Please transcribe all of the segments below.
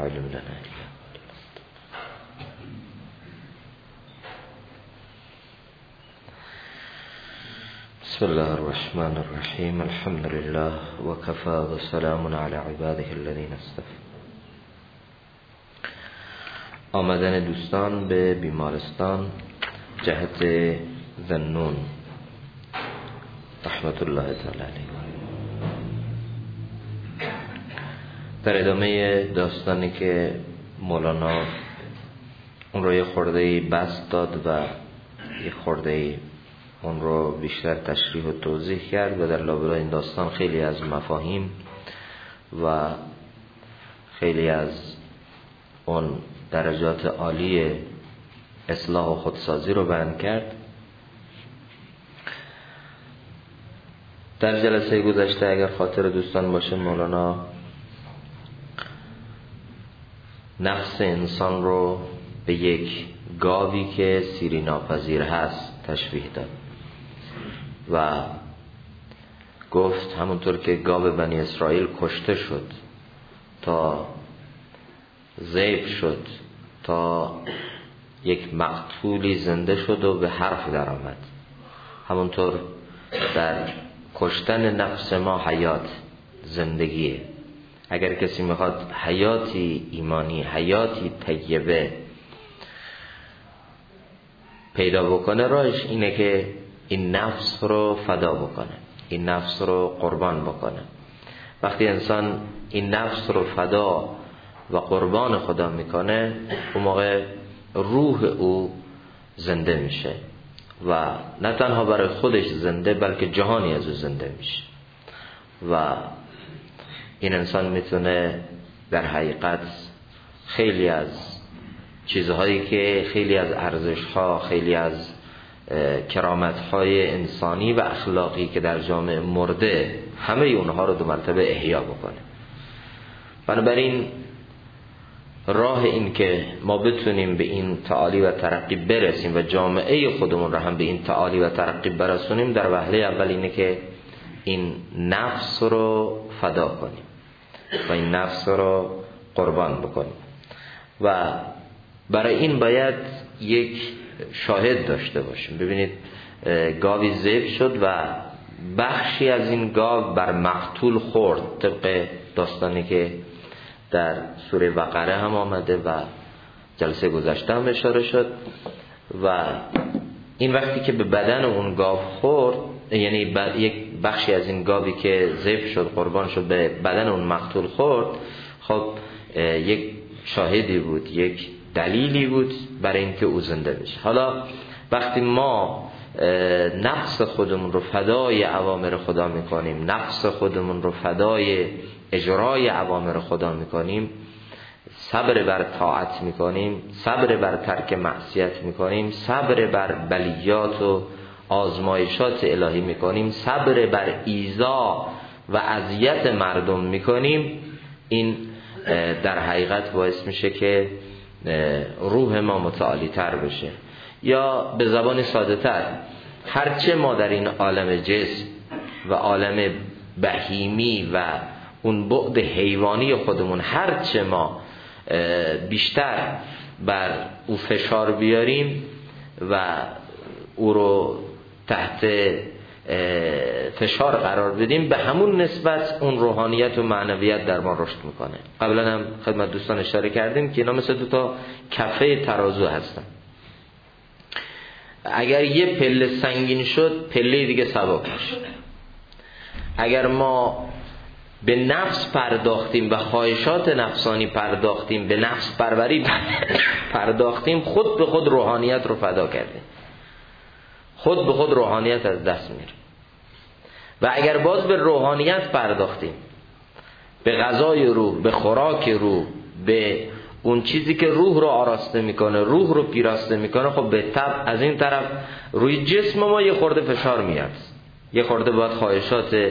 حول لنا إلا بسم الله الرحمن الرحیم. الحمد لله وكفى وسلام على عباده الذين اصطفى. آمدن دوستان به بیمارستان جهت ذنون رحمت الله تعالی علیه. در ادامه داستانی که مولانا اون رو یه خورده بسط داد و یه خورده اون رو بیشتر تشریح و توضیح کرد و در لابلای این داستان خیلی از مفاهیم و خیلی از اون درجات عالی اصلاح و خودسازی رو بیان کرد. در جلسه گذشته اگر خاطر دوستان باشه مولانا نفس انسان رو به یک گاوی که سیری ناپذیر هست تشبیه داد و گفت همونطور که گاو بنی اسرائیل کشته شد تا ذبح شد تا یک مقتولی زنده شد و به حرف در آمد، همونطور در کشتن نفس ما حیات زندگیه. اگر کسی میخواد حیاتی ایمانی، حیاتی طیبه پیدا بکنه، راهش اینه که این نفس رو فدا بکنه، این نفس رو قربان بکنه. وقتی انسان این نفس رو فدا و قربان خدا میکنه، اون موقع روح او زنده میشه و نه تنها برای خودش زنده بلکه جهانی از او زنده میشه و این انسان میتونه در حقیقت خیلی از چیزهایی که خیلی از ارزشها، خیلی از کرامتهای انسانی و اخلاقی که در جامعه مرده، همه اونها رو 2 مرتبه احیا بکنه. بنابراین راه این که ما بتونیم به این تعالی و ترقی برسیم و جامعه خودمون رو هم به این تعالی و ترقی برسونیم، در وهله اول اینه که این نفس رو فدا کنیم و این نفس رو قربان بکنیم و برای این باید یک شاهد داشته باشیم. ببینید گاوی ذبح شد و بخشی از این گاو بر مقتول خورد، طبق داستانی که در سوره بقره هم آمده و جلسه گذشته هم اشاره شد. و این وقتی که به بدن اون گاو خورد، یعنی یک بخشی از این گاوی که ذبح شد قربان شد به بدن اون مقتول خورد، خب یک شاهدی بود، یک دلیلی بود برای اینکه او زنده بشه. حالا وقتی ما نفس خودمون رو فدای اوامر خدا میکنیم، نفس خودمون رو فدای اجرای اوامر خدا میکنیم، صبر بر طاعت میکنیم، صبر بر ترک معصیت میکنیم، صبر بر بلیات و آزمایشات الهی میکنیم، صبر بر ایذا و اذیت مردم میکنیم، این در حقیقت باعث میشه که روح ما متعالی تر بشه. یا به زبان ساده تر، هرچه ما در این عالم جسم و عالم بهیمی و اون بعد حیوانی خودمون هرچه ما بیشتر بر او فشار بیاریم و او رو تحت فشار قرار بدیم، به همون نسبت اون روحانیت و معنویت در ما رشد میکنه. قبلا هم خدمت دوستان اشاره کردیم که اینا مثل 2 کفه ترازو هستن. اگر یه پله سنگین شد، پله دیگه سبک میشه. اگر ما به نفس پرداختیم و خواهشات نفسانی پرداختیم، به نفس پروری پرداختیم، خود به خود روحانیت رو فدا کردیم، خود به خود روحانیت از دست میره. و اگر باز به روحانیت پرداختیم، به غذای روح، به خوراک روح، به اون چیزی که روح رو آراسته میکنه، روح رو پیراسته میکنه، خب به طبع از این طرف روی جسم ما یه خورده فشار میاد، یه خورده باید خواهشات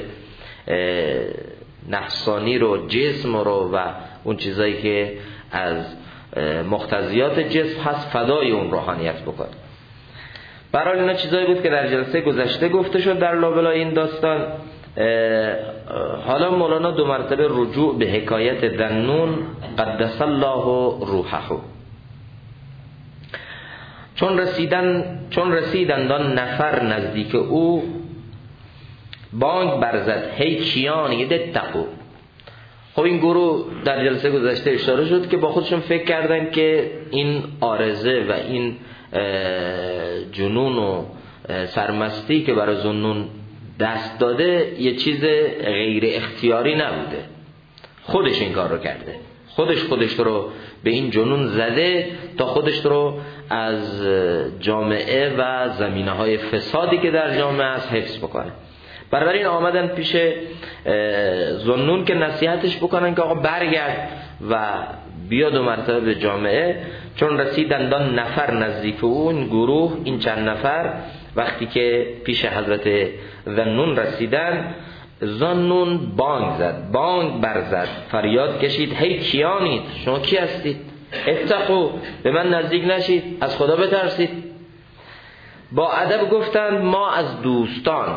نفسانی رو، جسم رو و اون چیزایی که از مقتضیات جسم هست فدای اون روحانیت بکنه. برای اینا چیزایی بود که در جلسه گذشته گفته شد در لابلای این داستان حالا مولانا 2 مرتبه رجوع به حکایت ذنون قدس الله روحه. چون رسیدند آن نفر نزدیک او، بانگ برزد هی کیان یدتقو. خب این گروه در جلسه گذشته اشاره شد که با خودشون فکر کردن که این عارضه و این جنون و سرمستی که برای ذنون دست داده یه چیز غیر اختیاری نبوده، خودش این کار رو کرده، خودش رو به این جنون زده تا خودش رو از جامعه و زمینه‌های فسادی که در جامعه است حفظ بکنه. بنابراین آمدن پیش ذنون که نصیحتش بکنن که آقا برگرد و بیا 2 مرتبه به جامعه. چون رسیدند آن نفر نزدیک او، این گروه، این چند نفر وقتی که پیش حضرت ذنون رسیدن، ذنون بانگ زد، بانگ برزد، فریاد کشید هی کیانید، شما کی هستید؟ اتقوا، به من نزدیک نشید، از خدا بترسید. با ادب گفتند ما از دوستان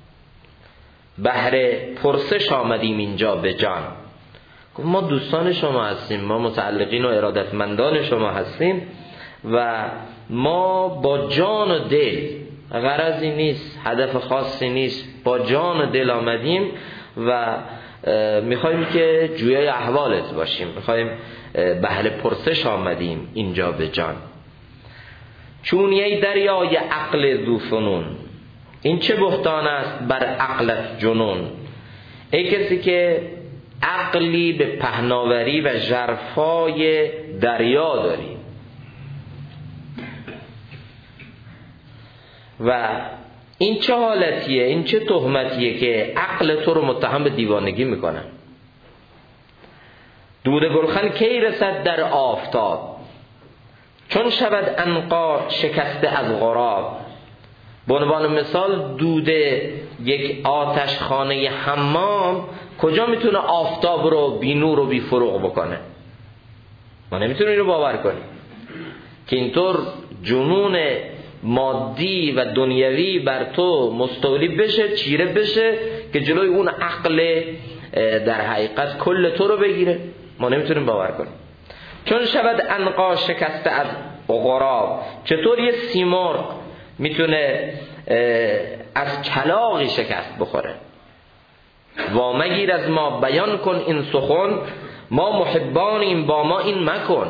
بهر پرسش آمدیم اینجا به جان. ما دوستان شما هستیم، ما متعلقین و ارادتمندان شما هستیم و ما با جان و دل، غرضی نیست، هدف خاصی نیست، با جان و دل آمدیم و میخوایم که جویای احوالت باشیم، میخوایم بهر پرسش آمدیم اینجا به جان. چون یه دریای عقل ذو فنون، این چه بهتان است بر عقلت جنون. ای کسی که عقلی به پهناوری و ژرفای دریا داری و این چه حالتیه، این چه تهمتیه که عقل تو رو متهم به دیوانگی میکنن. دود گلخن کی رسد در آفتاب، چون شود عنقا شکسته از غراب. به عنوان مثال دود یک آتش خانه حمام کجا میتونه آفتاب رو بی نور و بی فروغ بکنه؟ ما نمیتونیم اینو باور کنیم که اینطور جنون مادی و دنیوی بر تو مستولی بشه، چیره بشه که جلوی اون عقل در حقیقت کل تو رو بگیره. ما نمیتونیم باور کنیم. چون شود عنقا شکسته از غراب، چطور یه سیمرغ میتونه از کلاغی شکست بخوره؟ و مگیر از ما بیان کن این سخن، ما محبانیم با ما این مکن.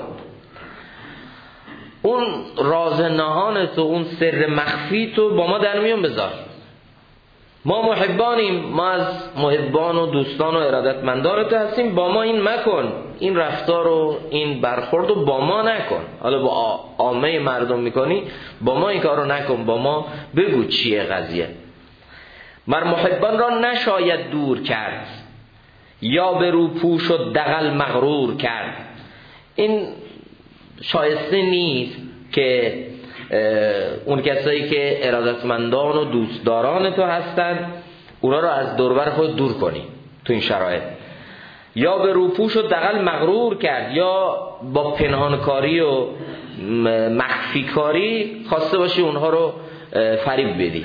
اون راز نهان تو، اون سر مخفی تو با ما در میون بذار. ما محبانیم، ما از محبان و دوستان و ارادتمندان تو هستیم، با ما این مکن، این رفتار و این برخورد رو با ما نکن. حالا با عامه مردم میکنی، با ما این کار رو نکن، با ما بگو چیه قضیه. مر محبان را نشاید دور کرد، یا به روپوش و دغل مغرور کرد. این شایسته نیست که اون کسایی که ارادتمندان و دوستداران تو هستن اونا رو از دوربر خود دور کنی تو این شرایط. یا به روپوش و دغل مغرور کرد، یا با پنهانکاری و مخفیکاری خواسته باشی اونها رو فریب بدی.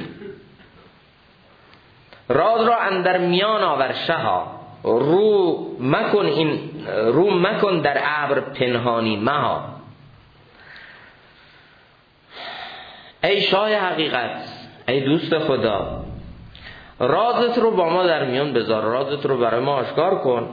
راز را اندر میان آور شها، رو مکن در ابر پنهانی مها. ای شاه حقیقت، ای دوست خدا، رازت رو با ما در میان بذار، رازت رو برای ما آشکار کن.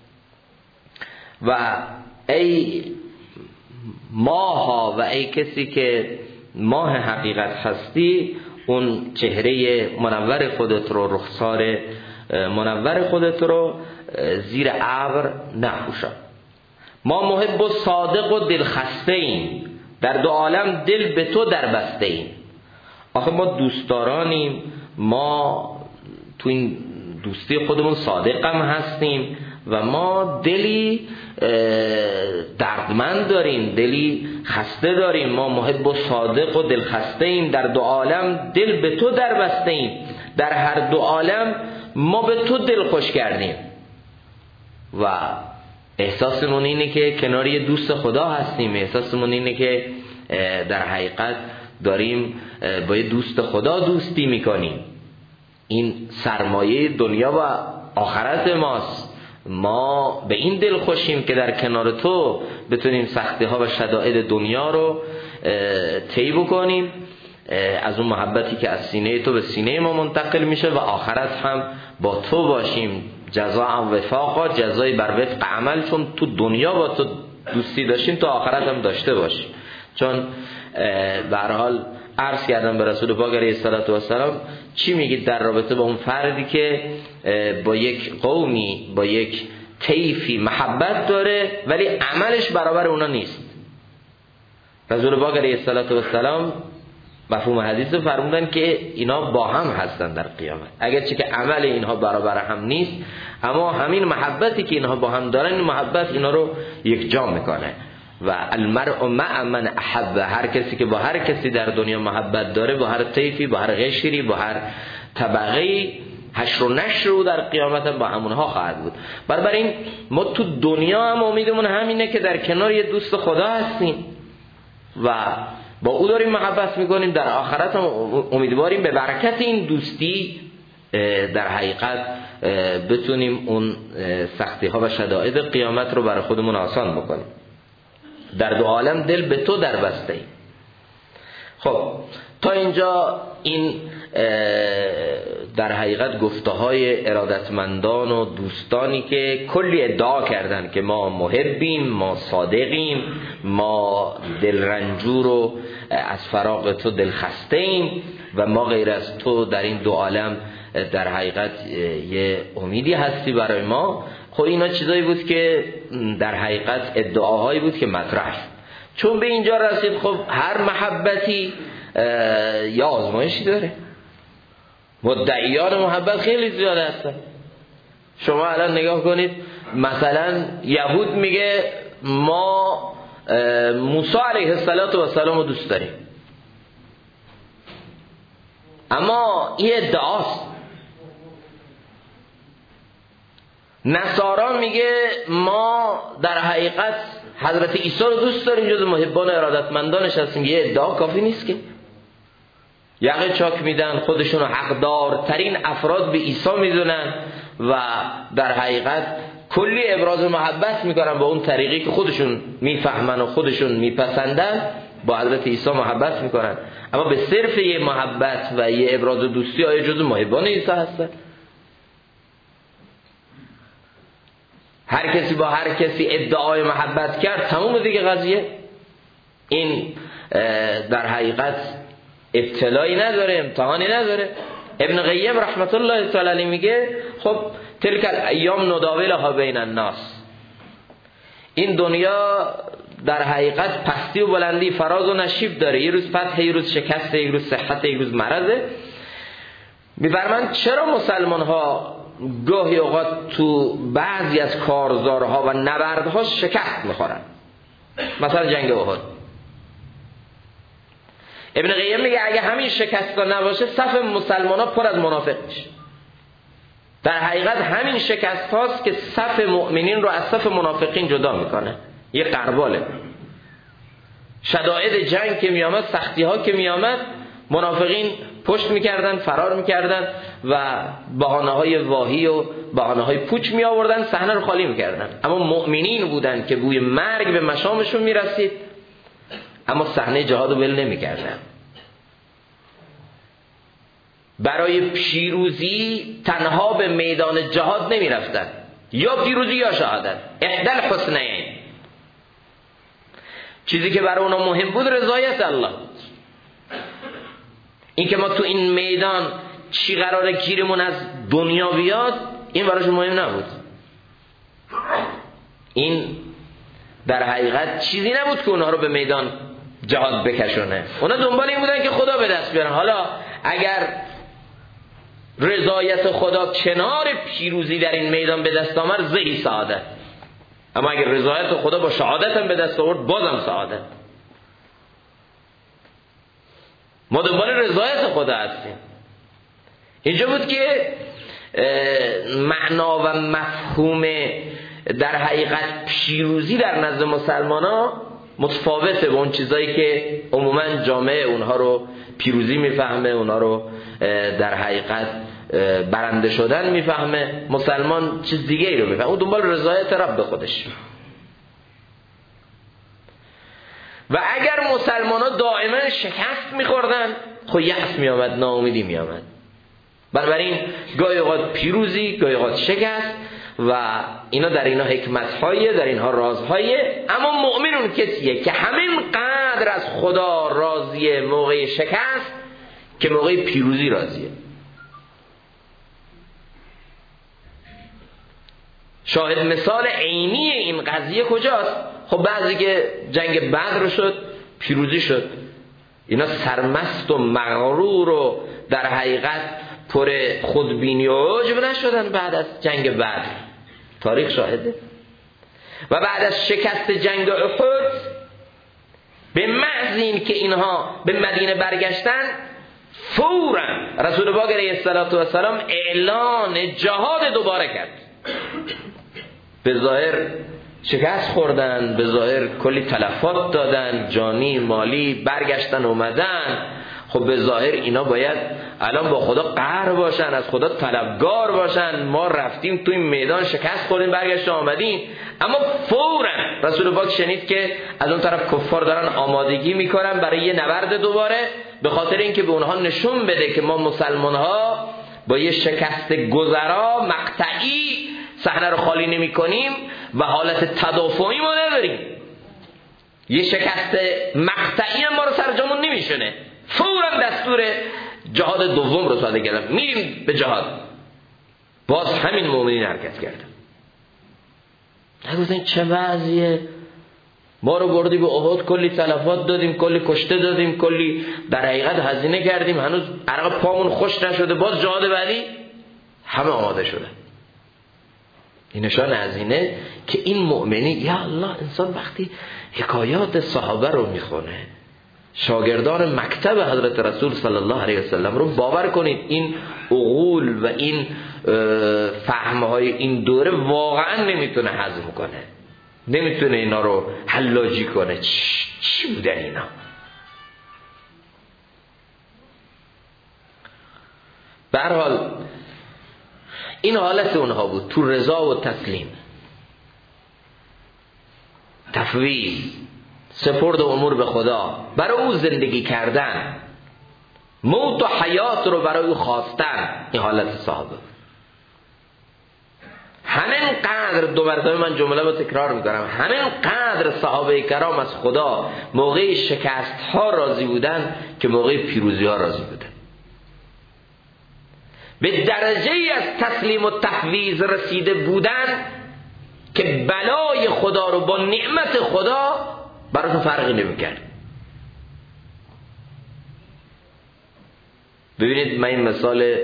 و ای ماها، و ای کسی که ماه حقیقت هستی، اون چهره منور خودت رو، رخسار منور خودت رو زیر ابر نپوشان. ما محب و صادق و دلخسته ایم، در 2 عالم دل به تو در بسته ایم. آخه ما دوستدارانیم، ما تو این دوستی خودمون صادق هم هستیم و ما دلی دردمند داریم، دلی خسته داریم. ما محب و صادق و دلخسته ایم، در 2 عالم دل به تو در بسته ایم. در هر 2 عالم ما به تو دل خوش کردیم و احساسمون اینه که کنار یه دوست خدا هستیم. احساسمون اینه که در حقیقت داریم با یه دوست خدا دوستی میکنیم. این سرمایه دنیا و آخرت ماست، ما به این دل خوشیم که در کنار تو بتونیم سختی ها و شدائد دنیا رو طی بکنیم، از اون محبتی که از سینه تو به سینه ما منتقل میشه و آخرت هم با تو باشیم، جزاء وفاقا، جزای بر وفق عمل، چون تو دنیا با تو دوستی داشتیم تو آخرت هم داشته باشیم. چون به هر حال عرض کردم به رسول پاک علیه السلام چی میگید در رابطه با اون فردی که با یک قومی با یک طیفی محبت داره ولی عملش برابر اونا نیست. رسول پاک علیه السلام مفهوم حدیث فرمودن که اینا با هم هستن در قیامت، اگرچه که عمل اینها برابر هم نیست، اما همین محبتی که اینها با هم دارن، این محبت اینا رو یکجا میکنه. و المرء مع من احب، هر کسی که با هر کسی در دنیا محبت داره، با هر طیفی، با هر قشری، با هر طبقه‌ای، حشر و نشر رو در قیامت هم با همونها خواهد بود. بنابراین ما تو دنیا هم امیدمون همینه که در کنار یه دوست خدا هستیم و با او داریم محبت میکنیم، در آخرت هم امیدواریم به برکت این دوستی در حقیقت بتونیم اون سختی ها و شدائد قیامت رو برای خودمون آسان بکنیم. در دو عالم دل به تو در بسته ایم. خب تا اینجا این در حقیقت گفته های ارادتمندان و دوستانی که کلی ادعا کردن که ما محبیم، ما صادقیم، ما دل رنجور و از فراق تو دل خسته ایم و ما غیر از تو در این دو عالم در حقیقت یه امیدی هستی برای ما. خب اینا چیزایی بود که در حقیقت ادعاهایی بود که مطرح شد. چون به اینجا رسید خب هر محبتی یا آزمایشی داره، مدعیان محبت خیلی زیاد هستن. شما الان نگاه کنید، مثلا یهود میگه ما موسی علیه السلام رو دوست داریم، اما این ادعاست. نصارا میگه ما در حقیقت حضرت عیسی رو دوست داریم، جز محبان ارادتمندانش هستیم. یه ادعا کافی نیست که یقه چاک میدن، خودشون رو حقدارترین افراد به عیسی میدونن و در حقیقت کلی ابراز محبت میکنن با اون طریقی که خودشون میفهمن و خودشون میپسندن، با حضرت عیسی محبت میکنن، اما به صرف یه محبت و یه ابراز دوستی آیا جز محبان عیسی هستن؟ هر کسی با هر کسی ادعای محبت کرد تموم دیگه قضیه. این در حقیقت ابتلایی نداره، امتحانی نداره. ابن قیم رحمت الله تعالی علیه میگه خب تلک الایام نداولها بین الناس، این دنیا در حقیقت پستی و بلندی، فراز و نشیب داره، یه روز فتح، یه روز شکست، یه روز صحت، یه روز مرضه. میفرمایند چرا مسلمان ها گاهی اوقات تو بعضی از کارزارها و نبردها شکست میخورن، مثلا جنگ احد. ابن قیم میگه اگه همین شکست ها نباشه صف مسلمان ها پر از منافق میشه. در حقیقت همین شکست هاست که صف مؤمنین رو از صف منافقین جدا میکنه. یه قرباله. شدائد جنگ که میامد، سختی ها که میامد، منافقین پشت میکردن، فرار میکردن و بهانه های واهی و بهانه های پوچ می آوردن، صحنه رو خالی میکردن. اما مؤمنین بودن که بوی مرگ به مشامشون میرسید، اما صحنه جهاد رو ول نمیکردن. برای پیروزی تنها به میدان جهاد نمیرفتن، یا پیروزی یا شهادت، احدى الحسنین. چیزی که برای اونا مهم بود رضایت الله بود. این که ما تو این میدان چی قراره گیرمون از دنیا بیاد، این براشون مهم نبود. این در حقیقت چیزی نبود که اونها رو به میدان جهاد بکشونه. اونا دنبال این بودن که خدا به دست بیارن. حالا اگر رضایت خدا کنار پیروزی در این میدان به دست آمد، زهی سعادت. اما اگر رضایت خدا با شهادت هم به دست آورد، بازم سعادت. ما دنبال رضایت خدا هستیم. اینجا بود که معنا و مفهوم در حقیقت پیروزی در نزد مسلمان ها متفاوته با اون چیزایی که عموما جامعه اونها رو پیروزی میفهمه، اونها رو در حقیقت برنده شدن میفهمه. مسلمان چیز دیگه ای رو میفهمه، اون دنبال رضایت رب خودش. و اگر مسلمان ها دائما شکست میخوردن، خب یأس میامد، ناامیدی میامد. بنابراین گاهی اوقات پیروزی، گاهی اوقات شکست، و اینا در اینا حکمت‌های، در اینها رازهایه. اما مؤمن اون کسیه که همین قدر از خدا راضیه موقع شکست که موقع پیروزی راضیه. شاهد مثال عینی این قضیه کجاست؟ خب بعضی که جنگ بدر شد، پیروزی شد، اینا سرمست و مغرور و در حقیقت پر خودبینی و عجب نشدن بعد از جنگ بدر. تاریخ شاهده. و بعد از شکست جنگ احد، به محض این که اینها به مدینه برگشتن، فوراً رسول پاک علیه السلام اعلان جهاد دوباره کرد. به ظاهر شکست خوردن، به ظاهر کلی تلفات دادن، جانی مالی، برگشتن اومدن. خب به ظاهر اینا باید الان با خدا قهر باشن، از خدا طلبگار باشن. ما رفتیم تو این میدان شکست خوردیم، برگشتیم آمدیم. اما فوراً رسول پاک شنید که از اون طرف کفار دارن آمادگی میکنن برای یه نبرد دوباره، به خاطر اینکه به اونها نشون بده که ما مسلمان ها با یه شکست گذرا مقطعی صحنه رو خالی نمی کنیم و حالت تدافعی ما نداریم. یه شکست مقطعی ما رو سرجمون نمیشونه. فوراً دستور جهاد دوم رو صادر کردن، میریم به جهاد. باز همین مؤمنین حرکت کردن. نگفتن چه وضعیه، ما رو بردی به احد، کلی تلفات دادیم، کلی کشته دادیم، کلی در حقیقت هزینه کردیم، هنوز عرق پامون خوش نشده، باز جهاد بعدی. همه آماده شده. این نشان از اینه که این مؤمنی، یا الله، انسان وقتی حکایات صحابه رو میخونه، شاگردان مکتب حضرت رسول صلی الله علیه وسلم رو، باور کنید این عقول و این فهمهای این دوره واقعا نمیتونه هضم کنه، نمیتونه اینا رو حلاجی کنه. چی بودن اینا؟ به هر حال این حالت اونها بود، تو رضا و تسلیم، تفویض، سپرد امور به خدا، برای او زندگی کردن، موت و حیات رو برای او خواستن. این حالت صحابه. همین قدر، دو مرتبه من جمله رو تکرار میکنم، همین قدر صحابه کرام از خدا موقع شکست ها راضی بودن که موقع پیروزی ها راضی بودن. به درجه از تسلیم و تفویض رسیده بودن که بلای خدا رو با نعمت خدا براتون فرقی نمی‌کرد. ببینید من این مثال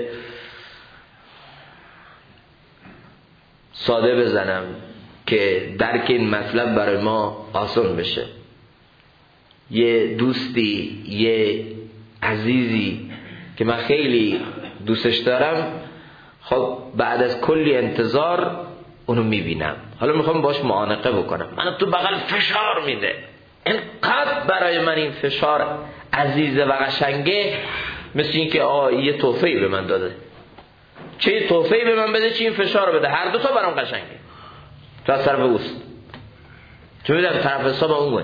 ساده بزنم که درک این مطلب برای ما آسان بشه. یه دوستی، یه عزیزی که من خیلی دوستش دارم، خب بعد از کلی انتظار اونو میبینم، حالا میخوام باش معانقه بکنم، منو تو بغل فشار میده. اینقدر برای من این فشار عزیزه و قشنگه، مثل این که یه تحفه‌ای به من داده. چه یه تحفه‌ای به من بده، چه این فشار بده، هر دو تا برام قشنگه. تو از طرف اوست، چون میدونم طرف حساب اونه.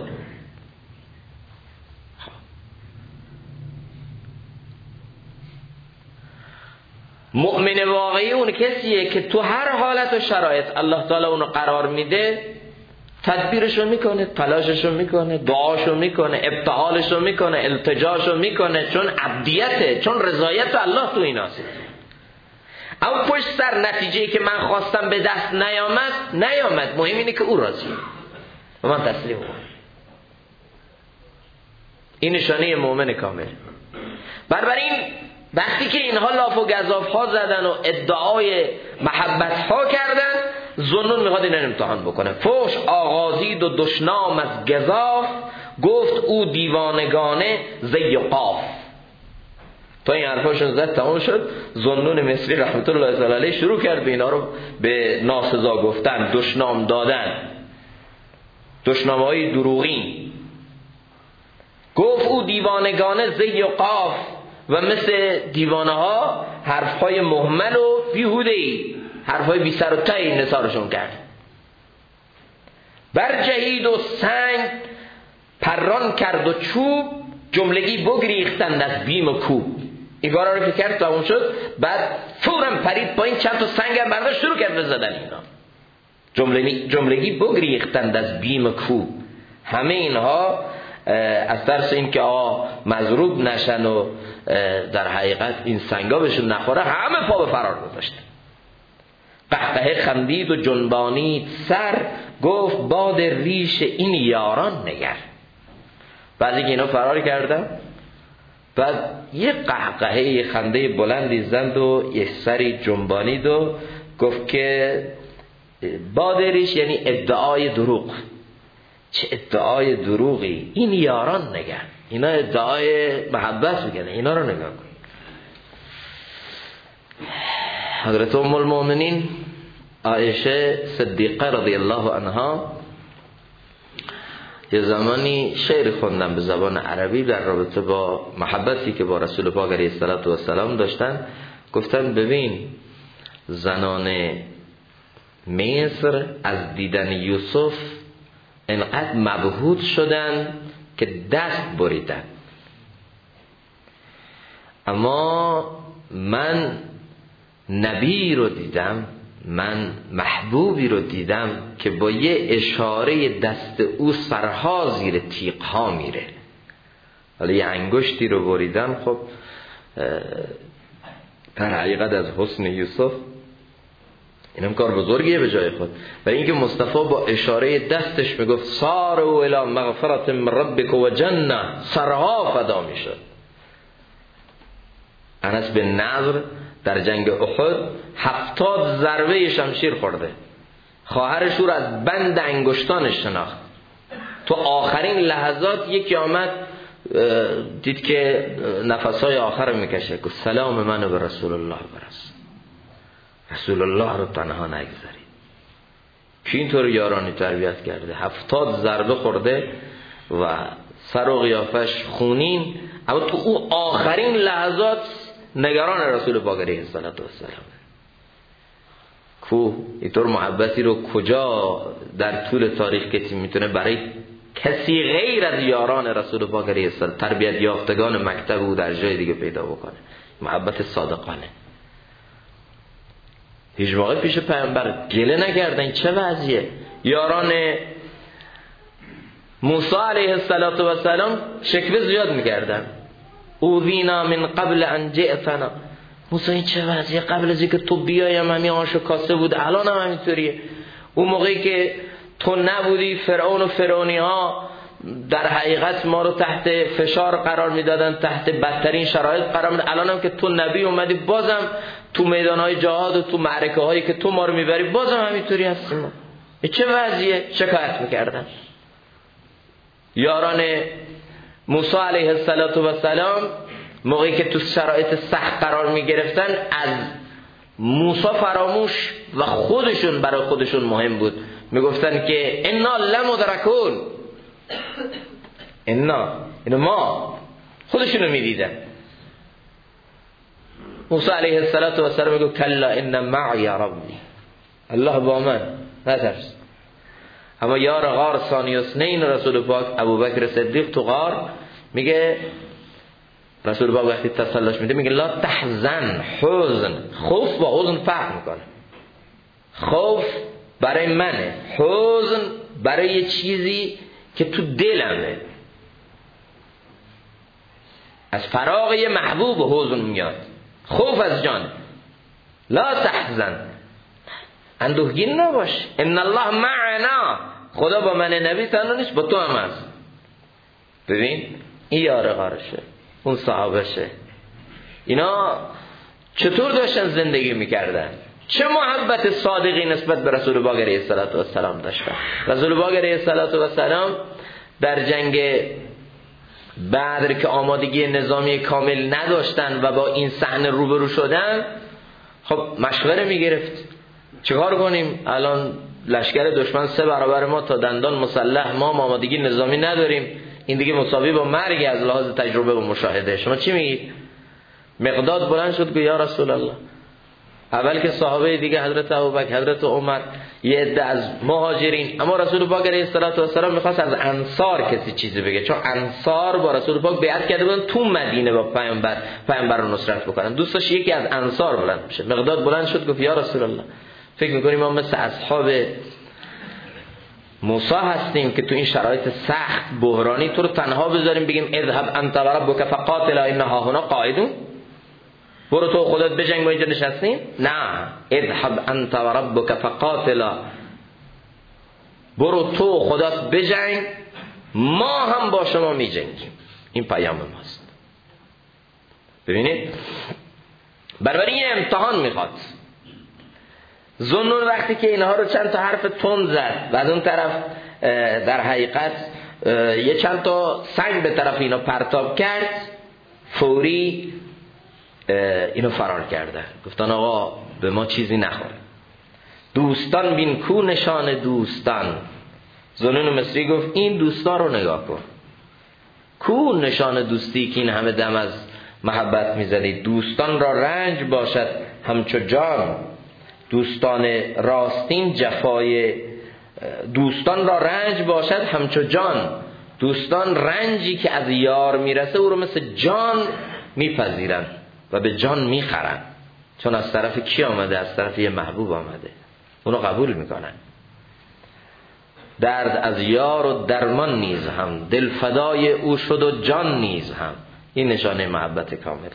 مؤمن واقعی اون کسیه که تو هر حالت و شرایط الله تعالی اونو قرار میده، تدبیرشو میکنه، تلاششو میکنه، دعاشو میکنه، ابتحالشو میکنه، التجاشو میکنه، چون عبدیته، چون رضایت الله تو ایناست. اما پشت سر نتیجه‌ای که من خواستم به دست نیامد، مهم اینه که او راضیه و من تسلیم کنم. این نشانه مؤمن کامل. بنابراین وقتی که اینها لاف و گزاف ها زدن و ادعای محبت ها کردن، ظنون میخواد این امتحان بکنه. فوش آغازید و دشنام از گزاف، گفت او دیوانگانه زی قاف. تا این حرفاشون زد تمام شد، ظنون مصری رحمت الله علیه شروع کرد به اینا رو به ناسزا گفتن، دشنام دادن، دشنامهای دروغین. گفت او دیوانگانه زی و قاف و مثل دیوانه ها حرفهای مهمل و بیهوده‌ای، حرفهای بی سر و ته نثارشون کرد. برجهید و سنگ پران کرد و چوب، جملگی بگریختند از بیم و کوب. این کارا رو که کرد تا اون شد، بعد فوراً پرید پایین، چند تا سنگ هم برداشت شروع کرد به زدن اینا. جملگی بگریختند از بیم و کوب. همه اینها از ترس این که مضروب نشن و در حقیقت این سنگا بهشون نخوره، همه پا به فرار گذاشتن. قهقه خندید و جنبانید سر، گفت باد ریش این یاران نگر. بعضی که اینا فرار کردن، بعد یه قهقه یه خنده بلندی زند و یه سری جنبانید و گفت که باد ریش یعنی ادعای دروغ. چه ادعای دروغی، این یاران نگر، اینا ادعای محبت میگن، اینا رو نگاه کن. حضرت ام المؤمنین عایشه صدیقه رضی الله عنها یه زمانی شعر خوندن به زبان عربی در رابطه با محبتی که با رسول پاک علیه السلام داشتن. گفتن ببین زنان مصر از دیدن یوسف انقدر مبهوت شدن که دست بریدن، اما من نبی رو دیدم، من محبوبی رو دیدم که با یه اشاره دست او سرها زیر تیغها میره. حالا یه انگشتی رو بریدن، خب در حقیقت از حسن یوسف اینم کار بزرگیه به جای خود. و اینکه مصطفی با اشاره دستش میگفت ساروا الی مغفرة من ربک و جنه، سرها فدا میشد. انس بن نضر در جنگ احد 70 ضربه شمشیر خورده، خواهرش رو از بند انگشتانش شناخت. تو آخرین لحظات یکی آمد دید که نفسهای آخر میکشه، گفت سلام منو به رسول الله برس، رسول الله رو تنها نگذارید. کی اینطور یارانی تربیت کرده؟ 70 ضربه خورده و سر و قیافش خونین، اما تو او آخرین لحظات نگران رسول پاک علیه السلام. کو اینطور محبتی رو کجا در طول تاریخ کسی میتونه برای کسی غیر از یاران رسول پاک علیه السلام، تربیت یافتگان مکتب او، در جای دیگه پیدا بکنه؟ محبت صادقانه. هیچ موقع پیش پیامبر گله نکردن. چه وضعیه؟ یاران موسی علیه السلام شکوه زیاد میکردن. اوذینا من قبل ان جئتنا. موسی این چه وضعیه؟ قبل از اینکه تو بیایم همین آش و کاسه بود، الان هم همینطوریه. اون موقعی که تو نبودی فرعون و فرعونی ها در حقیقت ما رو تحت فشار قرار میدادن، تحت بدترین شرایط قرار میدادن. الان هم که تو نبی اومدی، بازم تو میدانهای جهاد و تو معرکه هایی که تو ما رو میبری، بازم همینطوری هستیم. ما چه وضعیه؟ شکایت میکردن. یاران موسی علیه السلام موقعی که تو شرایط سخت قرار میگرفتن، از موسی فراموش و خودشون برای خودشون مهم بود. میگفتن که انا لمدرکون، اینو ما خودشونو میدیدن. موسی علیه السلام میگه کلا ان معی ربی، الله با من، نترس. اما یار غار ثانی اثنین رسول پاک ابوبکر صدیق تو غار، میگه رسول پاک وقتی تسلیش میده میگه لا تحزن، حزن، خوف با حزن فرق میکنه. خوف برای منه، حزن برای یه چیزی که تو دلمه. از فراغ یه محبوب حزن میاد، خوف از جان. لا تحزن، اندوهگین نباش، ان الله معنا، خدا با من نبی تنها نیست، با تو هم هست. ببین این یار غارشه، اون صحابشه، اینا چطور داشتن زندگی میکردن؟ چه محبت صادقی نسبت به رسول پاک علیه السلام داشتن. رسول پاک علیه السلام در جنگ بدر که آمادگی نظامی کامل نداشتن و با این صحنه روبرو شدن، خب مشوره میگرفت چیکار کنیم؟ الان لشکر دشمن 3 برابر ما تا دندان مسلح، ما آمادگی نظامی نداریم، این دیگه مساوی با مرگ از لحاظ تجربه و مشاهده. شما چی میگید؟ مقداد بلند شد که یا رسول الله، اول که صحابه دیگه حضرت ابوبکر، حضرت عمر، یه عده از مهاجرین، اما رسول پاک علیه السلام میخواست از انصار کسی چیزی بگه، چون انصار با رسول پاک بیعت کرده بودن تو مدینه با پیامبر رو نصرت بکنن. دوست داشت یکی از انصار بلند بشه. مقداد بلند شد گفت یا رسول الله، فکر میکنیم ما مثل اصحاب موسی هستیم که تو این شرایط سخت بحرانی تو رو تنها بذاریم بگیم اذهب انت و ربک فقاتلا ان ها هنا قاعدون، برو تو خودت بجنگ ما اینجا نشستیم؟ نه، اذهب انت و ربک فقاتلا، برو تو خودت بجنگ ما هم با شما می جنگیم. این پیام ماست. ببینید بنابراین این امتحان میخواد. ذوالنون وقتی که اینها رو چند تا حرف تند زد و از اون طرف در حقیقت یه چند تا سنگ به طرف اینا پرتاب کرد، فوری اینو فرار کردن، گفتن آقا به ما چیزی نخوره. دوستان بین کو نشان دوستان. ذوالنون مصری گفت این دوستان رو نگاه کن، کو نشان دوستی که این همه دم از محبت میزنید. دوستان را رنج باشد همچو جان، دوستان راستین جفای، دوستان را رنج باشد همچو جان، دوستان رنجی که از یار میرسه او رو مثل جان میپذیرن و به جان میخرن، چون از طرف کی آمده؟ از طرف یه محبوب آمده، اونو قبول میکنن. درد از یار و درمان نیز هم، دل فدای او شد و جان نیز هم. این نشانه محبت کامله.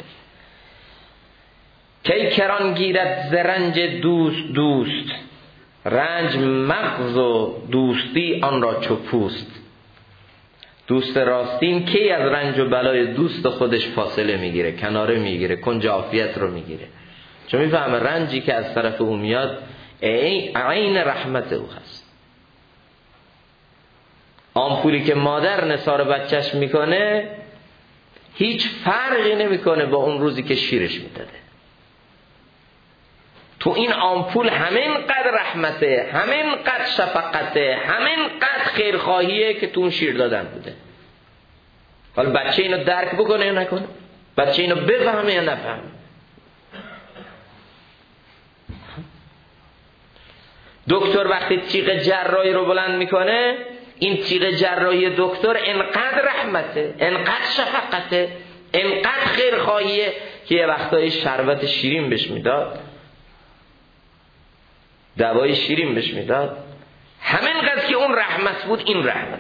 کی کران گیرد ز رنج دوست، رنج مغز و دوستی آن را چو پوست. دوست راستین کی از رنج و بلای دوست خودش فاصله میگیره، کناره میگیره، کنج عافیت رو میگیره، چون میفهمه رنجی که از طرف او میاد عین رحمت او هست. آمپولی که مادر نثار بچهش میکنه هیچ فرقی نمیکنه با اون روزی که شیرش میداده. تو این آمپول همین قدر رحمته، همین قدر شفقته، همین قدر خیرخواهیه که تو اون شیر دادن بوده. حالا بچه اینو درک بکنه یا نکنه؟ بچه اینو بفهمه یا نفهمه؟ دکتر وقتی تیغ جراحی رو بلند میکنه، این تیغ جراحی دکتر انقدر رحمته، انقدر شفقته، انقدر خیرخواهیه که یه وقتای شربت شیرین بهش میداد، دوای شیرین بهش میداد. همین قدر که اون رحمت بود این رحمت.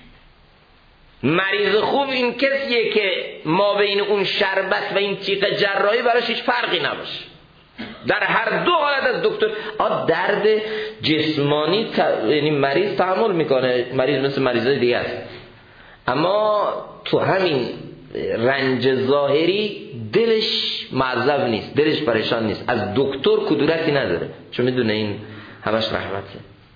مریض خوب این کسیه که ما بین اون شربت و این تیغ جراحی براش هیچ فرقی نباشه. در هر دو حالت از دکتر درد جسمانی یعنی مریض تحمل میکنه، مریض مثل مریضای دیگه است، اما تو همین رنج ظاهری دلش معذب نیست، دلش پریشان نیست، از دکتر کدورتی نداره، چون میدونه این همش رحمته.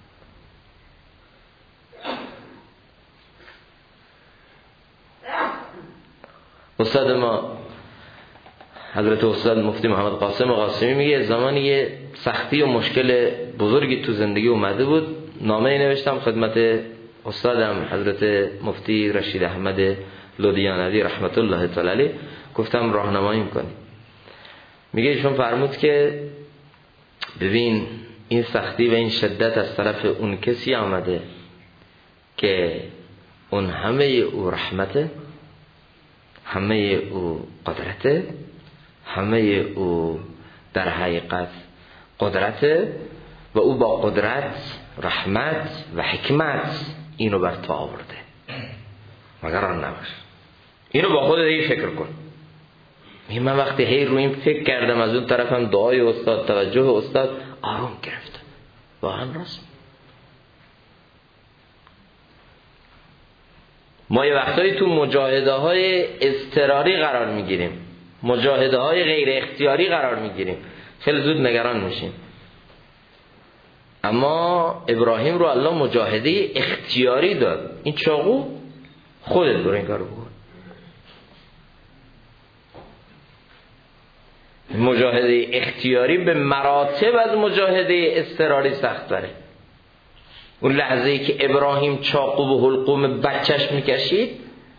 استاد ما حضرت استاد مفتی محمد قاسم قاسمی میگه زمانی یه سختی و مشکل بزرگی تو زندگی اومده بود، نامه نوشتم خدمت استادم حضرت مفتی رشید احمد لودیانوی رحمت الله تعالی علیه، گفتم راهنمایی میکنی. میگه ایشون فرمود که ببین این سختی و این شدت از طرف اون کسی آمده که اون همه او رحمته، همه او قدرته، همه او در حقیقت قدرته و او با قدرت، رحمت و حکمت اینو بر تو آورده، مگر آن نباش. اینو با خودت هی فکر کن. من وقتی هی رو این فکر کردم، از اون طرفم دعای استاد، توجه استاد، آروم گرفتم. واقعا راست. ما یه وقتایی تو مجاهده های اضطراری قرار میگیریم، مجاهده های غیر اختیاری قرار میگیریم، خیلی زود نگران میشیم. اما ابراهیم رو الله مجاهده اختیاری داد، این چاقو خودت برو این کارو بکن. مجاهده اختیاری به مراتب از مجاهده اضطراری سخت تره. اون لحظه‌ای که ابراهیم چاقو به حلقوم بچهش میکشید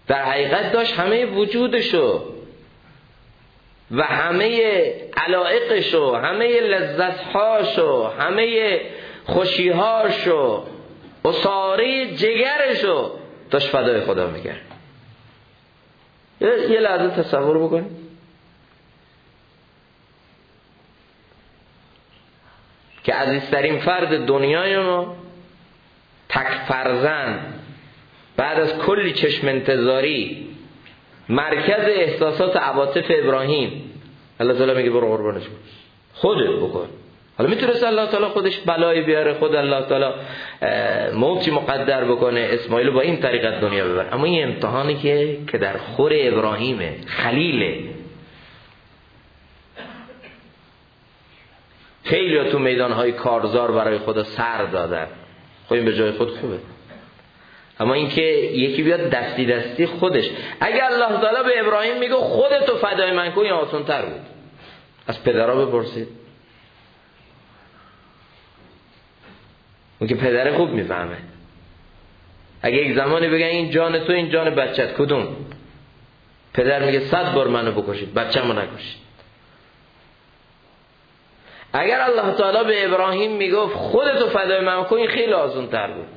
در حقیقت داشت همه وجودشو و همه علایقشو، همه لذتهاشو، همه خوشیهاشو، اصاره جگرشو داشت فدای خدا میکرد. یه لحظه تصور بکنید که عزیزترین فرد دنیای ما، تک فرزند، بعد از کلی چشم انتظاری، مرکز احساسات عواطف ابراهیم، الله تعالی میگه برو قربانش کن، خودت بکن. حالا میتونست الله تعالی خودش بلایی بیاره، خود الله تعالی موتی مقدر بکنه، اسماعیل با این طریقت دنیا ببره، اما این امتحانی که در خور ابراهیمه، خلیله. خیلی تو میدانهای کارزار برای خدا سر دادن، خب این به جای خود خوبه، اما اینکه یکی بیاد دستی دستی خودش. اگه الله تعالی به ابراهیم میگه خودتو فدای من کن، یا آسان تر بود. از پدرها بپرسید، اون که پدره خوب میفهمه. اگه یک زمانی بگن این جان تو این جان بچت کدوم، پدر میگه 100 بار منو بکشید بچه‌مو نکشید. اگر الله تعالی به ابراهیم میگفت خودتو فدای من کن، این خیلی آسان تر بود.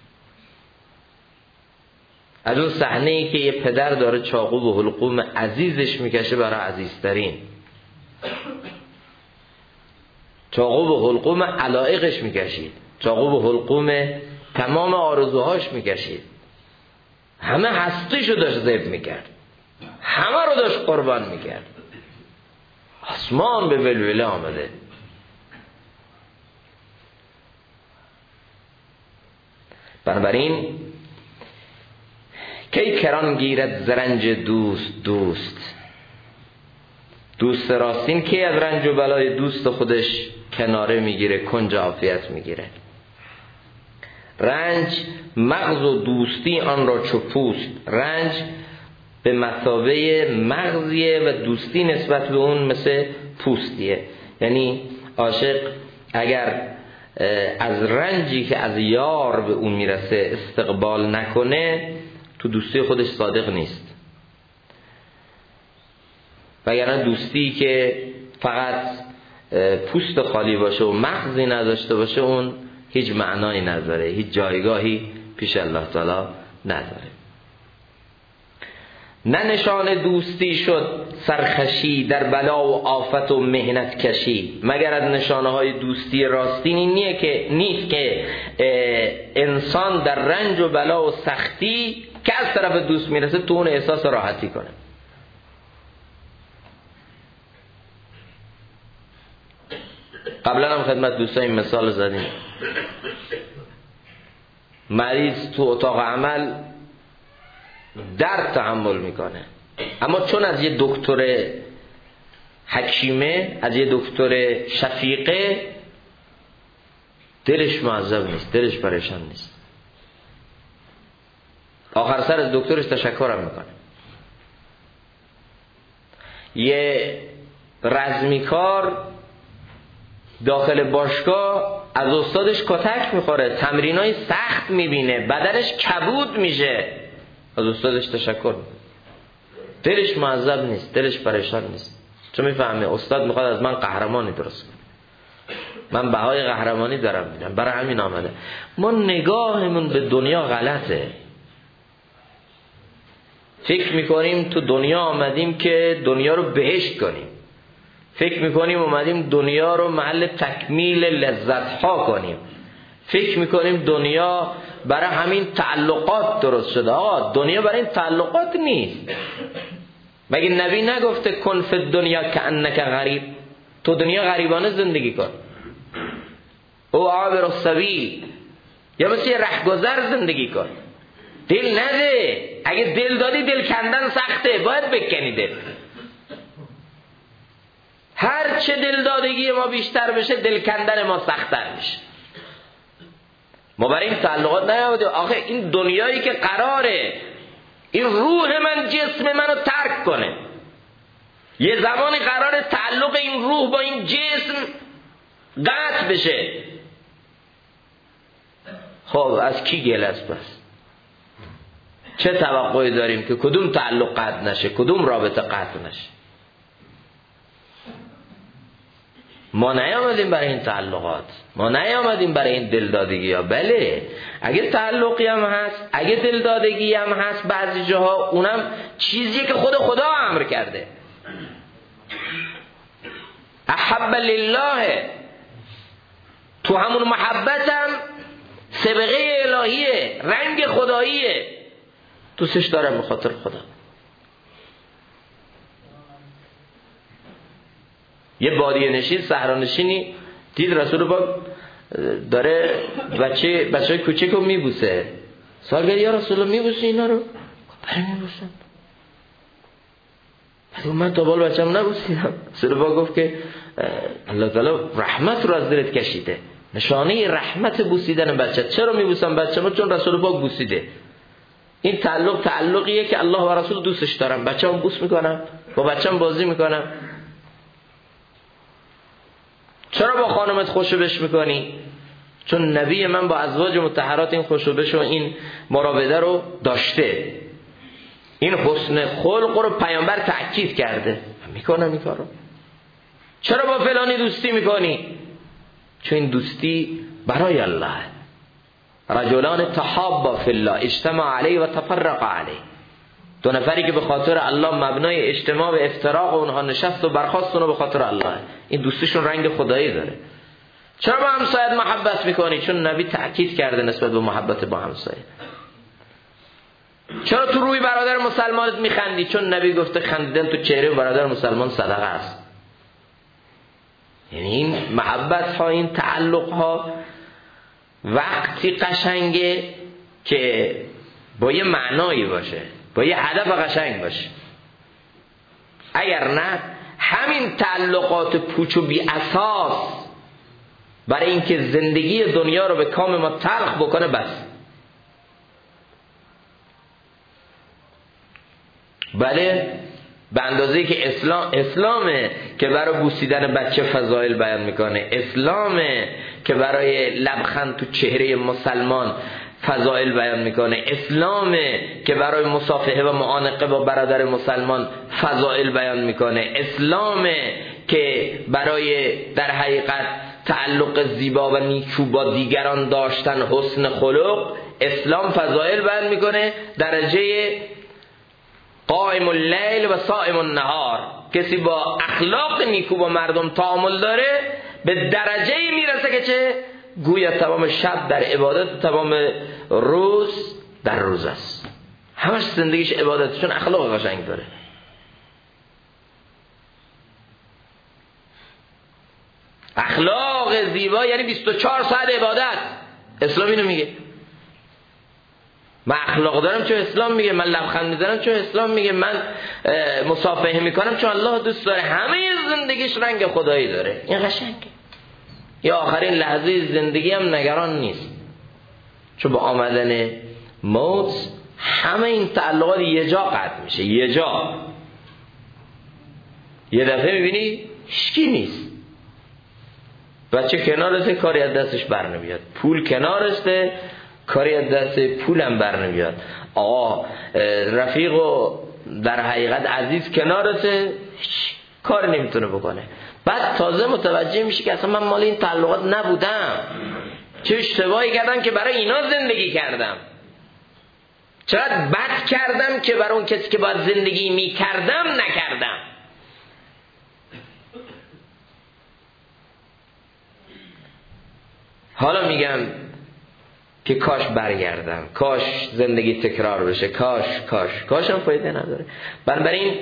از اون صحنه ای که یه پدر داره چاقو به حلقوم عزیزش میکشه برای عزیزترین، چاقو به حلقوم علایقش میکشید، چاقو به حلقوم تمام آرزوهاش میکشید، همه هستیشو داشت ذبح میکرد، همه رو داشت قربان میکرد. آسمان به ولوله آمده. بنابراین کی کران گیرد زرنج دوست راستین کی از رنج و بلای دوست خودش کناره میگیره، کنج عافیت میگیره. رنج مغز و دوستی آن را چو پوست، رنج به مثابه مغزیه و دوستی نسبت به اون مثل پوستیه. یعنی عاشق اگر از رنجی که از یار به اون میرسه استقبال نکنه، تو دوستی خودش صادق نیست. وگرنه دوستی که فقط پوست خالی باشه و مغزی نداشته باشه، اون هیچ معنایی نداره، هیچ جایگاهی پیش الله تعالی نداره. نه نشان دوستی شد سرخشی، در بلا و آفت و مهنت کشی. مگر از نشانه های دوستی راستین این نیست که انسان در رنج و بلا و سختی که از طرف دوست میرسه تو اون احساس راحتی کنه. قبلا هم خدمت دوستان این مثال زدیم. مریض تو اتاق عمل درد تحمل میکنه، اما چون از یه دکتر حکیمه، از یه دکتر شفیقه، دلش معذب نیست، دلش پریشان نیست. آخر سر از دکترش تشکرم میکنه. یه رزمیکار داخل باشگاه از استادش کتک میخوره، تمرینای سخت میبینه، بدنش کبود میشه، از استادش تشکر میکنه. دلش معذب نیست، دلش پریشان نیست، چون میفهمه استاد میخواد از من قهرمانی درست کنه، من بهای قهرمانی دارم میدم، برای همین آمده. ما نگاهمون به دنیا غلطه. فکر میکنیم تو دنیا آمدیم که دنیا رو بهشت کنیم، فکر میکنیم اومدیم دنیا رو محل تکمیل لذت ها کنیم، فکر میکنیم دنیا برای همین تعلقات درست شده. آقا دنیا برای این تعلقات نیست. مگه نبی نگفته کن فی الدنیا کأنک غریب؟ تو دنیا غریبانه زندگی کن، او عابر السبیل، یا مثل یه رهگذر زندگی کن. دل نده. اگه دل دادی دل کندن سخته، باید بکنی دل. هر چه دل دادگی ما بیشتر بشه، دل کندن ما سخت‌تر میشه. ما برای این تعلقات نیامدیم. آخه این دنیایی که قراره این روح من جسم منو ترک کنه، یه زمانی قراره تعلق این روح با این جسم قطع بشه. خب از کی گله است؟ پس چه توقعی داریم که کدوم تعلق قطع نشه، کدوم رابطه قطع نشه؟ ما نیامدیم برای این تعلقات، ما نیامدیم برای این دلدادگی ها. بله اگه تعلقی هم هست، اگه دلدادگی هم هست بعضی جاها، اونم چیزیه که خدا امر کرده. احب لله، تو همون محبت هم سبقه الهیه، رنگ خداییه، دوستش دارم به خاطر خدا. یه بادیه نشین، صحرا نشینی دید رسول پاک داره بچه کوچک رو میبوسه. سوال کرد یا رسول الله میبوسی اینا رو؟ بله میبوسم. من تا بال بچه‌م نبوسیدم. رسول پاک گفت که الله تعالی رحمت رو از دلت کشیده، نشانه رحمت بوسیدن بچه. چرا میبوسم بچه‌مو؟ چون رسول پاک بوسیده. این تعلقیه که الله و رسول دوستش دارم، بچه‌مو بوس میکنم، با بچه‌م بازی میکنم. چرا با خانمت خوشوبش میکنی؟ چون نبی من با ازواج مطهرات این خوشوبش و این مراوده رو داشته، این حسن خلق رو پیامبر تأکید کرده. میکنم این کارو. چرا با فلانی دوستی میکنی؟ چون این دوستی برای الله. رجلان تحابا فی الله اجتمع علیه و تفرق علیه. دو نفری که به خاطر الله مبنای اجتماع و افتراق اونها نشست و برخاست اونها به خاطر الله. این دوستیشون رنگ خدایی داره. چرا با همسایت محبت میکنی؟ چون نبی تأکید کرده نسبت به محبت با همسایه. چرا تو روی برادر مسلمانت میخندی؟ چون نبی گفته خندیدن تو چهره برادر مسلمان صدقه است. یعنی این محبت ها، این تعلق ها وقتی قشنگه که با یه معنایی باشه، با یه هدف قشنگ باشه. اگر نه همین تعلقات پوچ و بی اساس برای اینکه زندگی دنیا رو به کام ما تلخ بکنه بس. بله به اندازه‌ای که اسلامه که برای بوسیدن بچه فضایل بیان میکنه، اسلامه که برای لبخند تو چهره مسلمان فضائل بیان میکنه، اسلامه که برای مصافحه و معانقه با برادر مسلمان فضائل بیان میکنه، اسلامه که برای در حقیقت تعلق زیبا و نیکو با دیگران داشتن حسن خلق اسلام فضائل بیان میکنه. درجه قائم اللیل و صائم النهار، کسی با اخلاق نیکو با مردم تعامل داره به درجه میرسه که چه؟ گویا تمام شب در عبادت، تمام روز در روز است، همش زندگیش عبادت، چون اخلاق قشنگ داره. اخلاق زیبا یعنی 24 ساعت عبادت. اسلام اینو میگه. من اخلاق دارم چون اسلام میگه، من لبخند میزنم چون اسلام میگه، من مصافحه میکنم چون الله دوست داره. همه زندگیش رنگ خدایی داره. این قشنگه. یا آخرین لحظه زندگی هم نگران نیست، چون با آمدن موت همه این تعلقات یه جا قطع میشه. یه جا یه دفعه میبینی هیچکی نیست. بچه کنارسته کاری از دستش بر نمیاد، پول کنارسته کاری از دست پولم بر نمیاد، آقا رفیق و در حقیقت عزیز کنارسته هیچ کار نمیتونه بکنه. بعد تازه متوجه میشه که اصلا من مال این تعلقات نبودم، چه اشتباهی کردم که برای اینا زندگی کردم، چقدر بد کردم که برای اون کسی که باید زندگی میکردم نکردم. حالا میگم که کاش برگردم، کاش زندگی تکرار بشه، کاش هم فایده نداره. بنابراین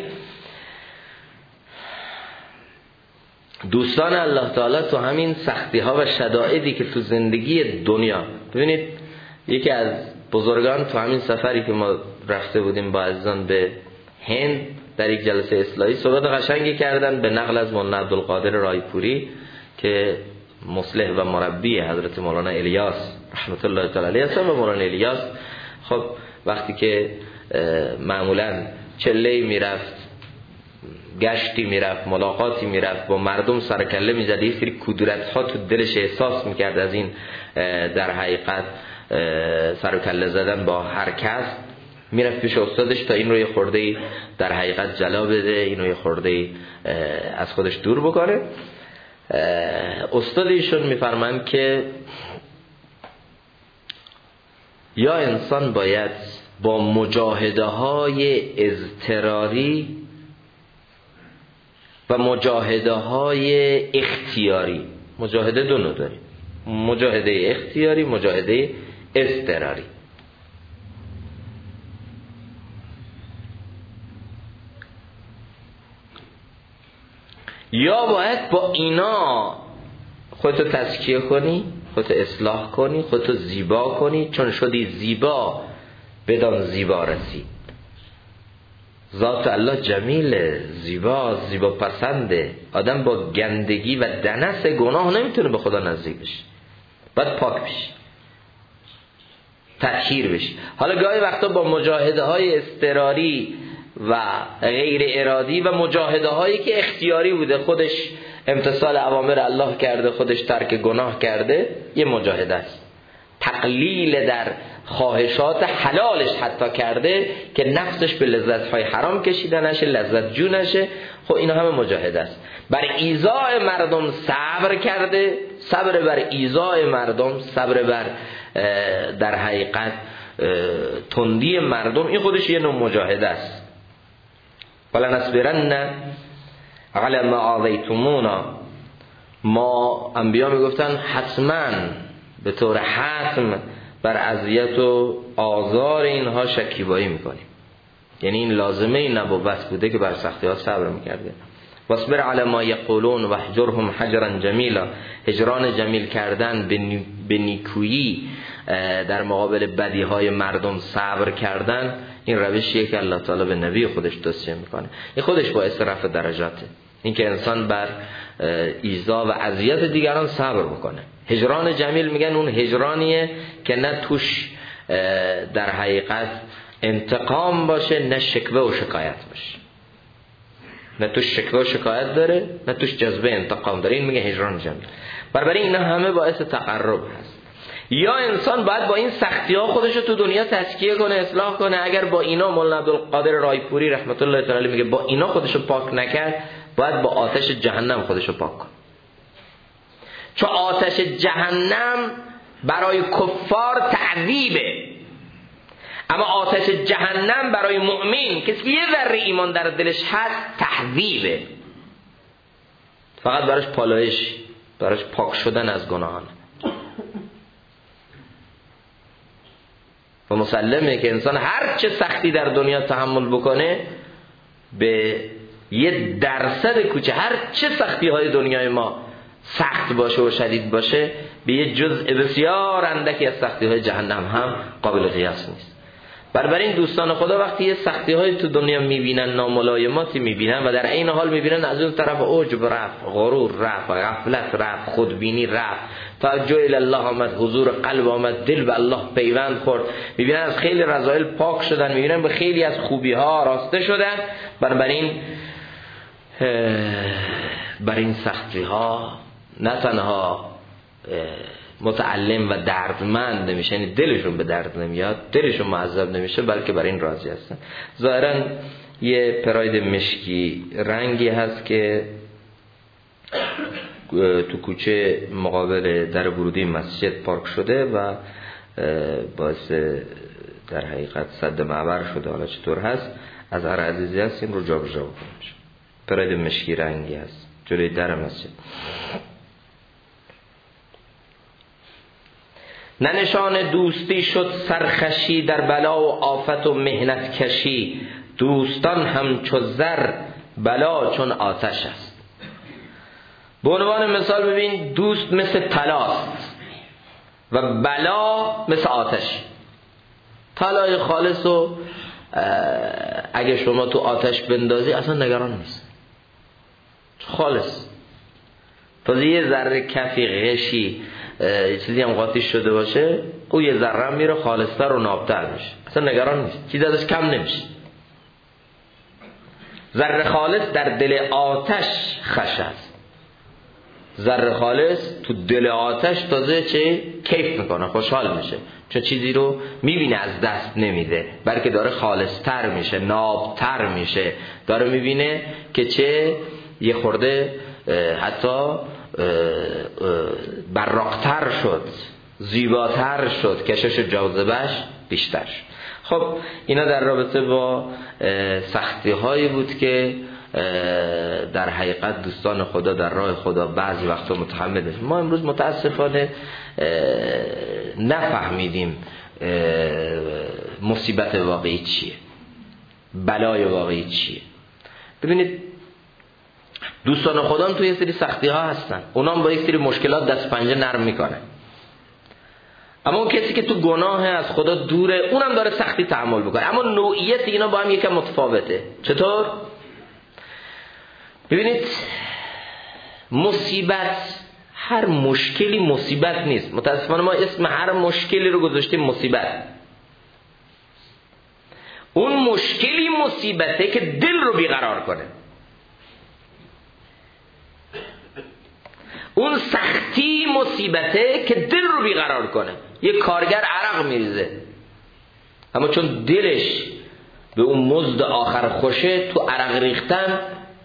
دوستان الله تعالی تو همین سختی ها و شدائدی که تو زندگی دنیا، ببینید یکی از بزرگان تو همین سفری که ما رفته بودیم با عزیزان به هند در یک جلسه اصلاحی صحبت قشنگی کردن به نقل از مولانا عبدالقادر رایپوری که مصلح و مربی حضرت مولانا الیاس رحمت الله تعالی علیه هستن. و مولانا الیاس خب وقتی که معمولا چله میرفت، گشتی میرفت، ملاقاتی میرفت، با مردم سر کله میزد، یه سری کدورت ها تو دلش احساس میکرد از این در حقیقت سر کله زدن با هر کس. میرفت پیش استادش تا این رو یه خورده در حقیقت جلا بده، این رو یه خورده از خودش دور بکنه. استاد ایشون میفرمایند که یا انسان باید با مجاهده های اضطراری و مجاهده های اختیاری، مجاهده دو نوع داریم، مجاهده اختیاری، مجاهده اضطراری. یا باید با اینا خودتو تزکیه کنی، خودتو اصلاح کنی، خودتو زیبا کنی، چون شدی زیبا بدان زیبا رسی. ذات الله جمیله، زیبا پسنده. آدم با گندگی و دنس گناه نمیتونه به خدا نزدیک بشه، باید پاک بشی، تطهیر بشی. حالا گاهی وقتا با مجاهده های اضطراری و غیر ارادی و مجاهده هایی که اختیاری بوده، خودش امتثال اوامر الله کرده، خودش ترک گناه کرده، یه مجاهده است. تقلیل در خواهشات حلالش حتی کرده که نفسش به لذت‌های حرام کشیده نشه، لذت جو نشه. خب اینا همه مجاهده است. بر ایذاء مردم صبر کرده، صبر بر ایذاء مردم، صبر بر در حقیقت تندی مردم، این خودش یه نوع مجاهده است. فلنصبرن علی ما آذیتمونا. ما انبیا میگفتن حتما به طور حتم بر اذیت و آزار اینها شکیبایی میکنیم. یعنی این لازمه این نبوت بوده که بر سختی ها صبر میکرده. واصبر علی ما یقولون واهجرهم حجرا جمیلا. هجران جمیل کردن، به نیکویی در مقابل بدی های مردم صبر کردن، این روشیه که الله تعالی به نبی خودش توصیه میکنه. این خودش باعث رفع درجاته، این که انسان بر ایذا و اذیت دیگران صبر بکنه. هجران جمیل میگن اون هجرانیه که نه توش در حقیقت انتقام باشه، نه شکوه و شکایت باشه. نه توش شکوه و شکایت داره، نه توش جذبه انتقام داره. این میگه هجران جمیل. برای اینا همه باعث تقرب هست. یا انسان باید با این سختی ها خودشو تو دنیا تزکیه کنه، اصلاح کنه. اگر با اینا، مولانا عبدالقادر رایپوری رحمت الله تعالی میگه با اینا خودشو پاک نکرد، باید با آتش جهنم خودشو پاک کنه. چون آتش جهنم برای کفار تعذیبه، اما آتش جهنم برای مؤمن کسی یه ذره ایمان در دلش هست تهذیبه، فقط براش پالایش، براش پاک شدن از گناهان. و مسلمه که انسان هر چه سختی در دنیا تحمل بکنه، به یه درصد کوچه هر چه سختی های دنیای ما سخت باشه و شدید باشه، به یه جزء بسیار اندکی از سختی های جهنم هم قابل قیاس نیست. بنابراین دوستان خدا وقتی یه سختی های تو دنیا میبینن، ناملایماتی میبینن و در این حال میبینن از اون طرف عجب رفت، غرور رفت، غفلت رفت، خودبینی رفت، توجه الی الله آمد، حضور قلب آمد، دل به الله پیوند خورد، میبینن از خیلی رذایل پاک شدن، میبینن به خیلی از خوبی ها راسته شدن. بنابراین بر این سختی ها نه تنها متعلم و دردمند نمیشه، یعنی دلشون به درد نمیاد، دلشون معذب نمیشه، بلکه بر این راضی هستن. ظاهرا یه پراید مشکی رنگی هست که تو کوچه مقابل در ورودی مسجد پارک شده و باعث در حقیقت سد معبر شده. حالا چطور هست، از هر عزیزی هست این رو جا بجا بکنیم. پراید مشکی رنگی هست جلوی در مسجد. نه نشان دوستی شد سرخشی، در بلا و آفت و محنت کشی. دوستان همچو زر، بلا چون آتش است. به عنوان مثال ببین، دوست مثل طلاست و بلا مثل آتش. طلای خالص و اگه شما تو آتش بندازی اصلا نگران نیست، خالص. تازه یه ذره کفی غشی چیزی هم قاطی شده باشه، او یه ذره میره خالصتر و نابتر میشه، اصلا نگران نیست، چیزی ازش کم نمیشه. ذره خالص در دل آتش خش است. ذره خالص تو دل آتش تازه چه کیف میکنه، خوشحال میشه، چون چیزی رو میبینه از دست نمیده، بلکه داره خالصتر میشه، نابتر میشه، داره میبینه که چه یه خورده حتی براقتر شد، زیباتر شد، کشش جاذبهش بیشتر شد. خب اینا در رابطه با سختی هایی بود که در حقیقت دوستان خدا در راه خدا بعضی وقتا متحمل میشن. ما امروز متاسفانه نفهمیدیم مصیبت واقعی چیه، بلای واقعی چیه. ببینید دوستان خدا هم توی یه سری سختی ها هستن، اونا هم با یک سری مشکلات دست پنجه نرم میکنه، اما اون کسی که تو گناه از خدا دوره اونم داره سختی تحمل بکنه، اما نوعیت اینا با هم یکم متفاوته. چطور؟ ببینید مصیبت، هر مشکلی مصیبت نیست. متاسفانه ما اسم هر مشکلی رو گذاشتیم مصیبت. اون مشکلی مصیبته که دل رو بیقرار کنه، اون سختی مصیبته که دل رو بیقرار کنه. یک کارگر عرق میریزه، اما چون دلش به اون مزد آخر خوشه، تو عرق ریختن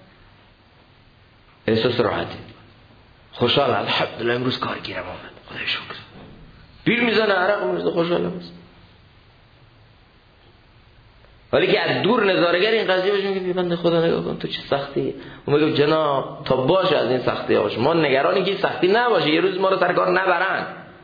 احساس راحتی، خوشحال، الحمدلله امروز کار گیرم آمد، خدای شکر، بیل میزنه عرق میریزه، خوشحال است. ولی که از دور نظارگر این قضیه باشه میگه بنده خدا نگاه کن تو چه سختیه، اون میگه جناب تا باشه از این سختی ها باشه، ما نگرانی که سختی نباشه، یه روز ما رو سر کار نبرن.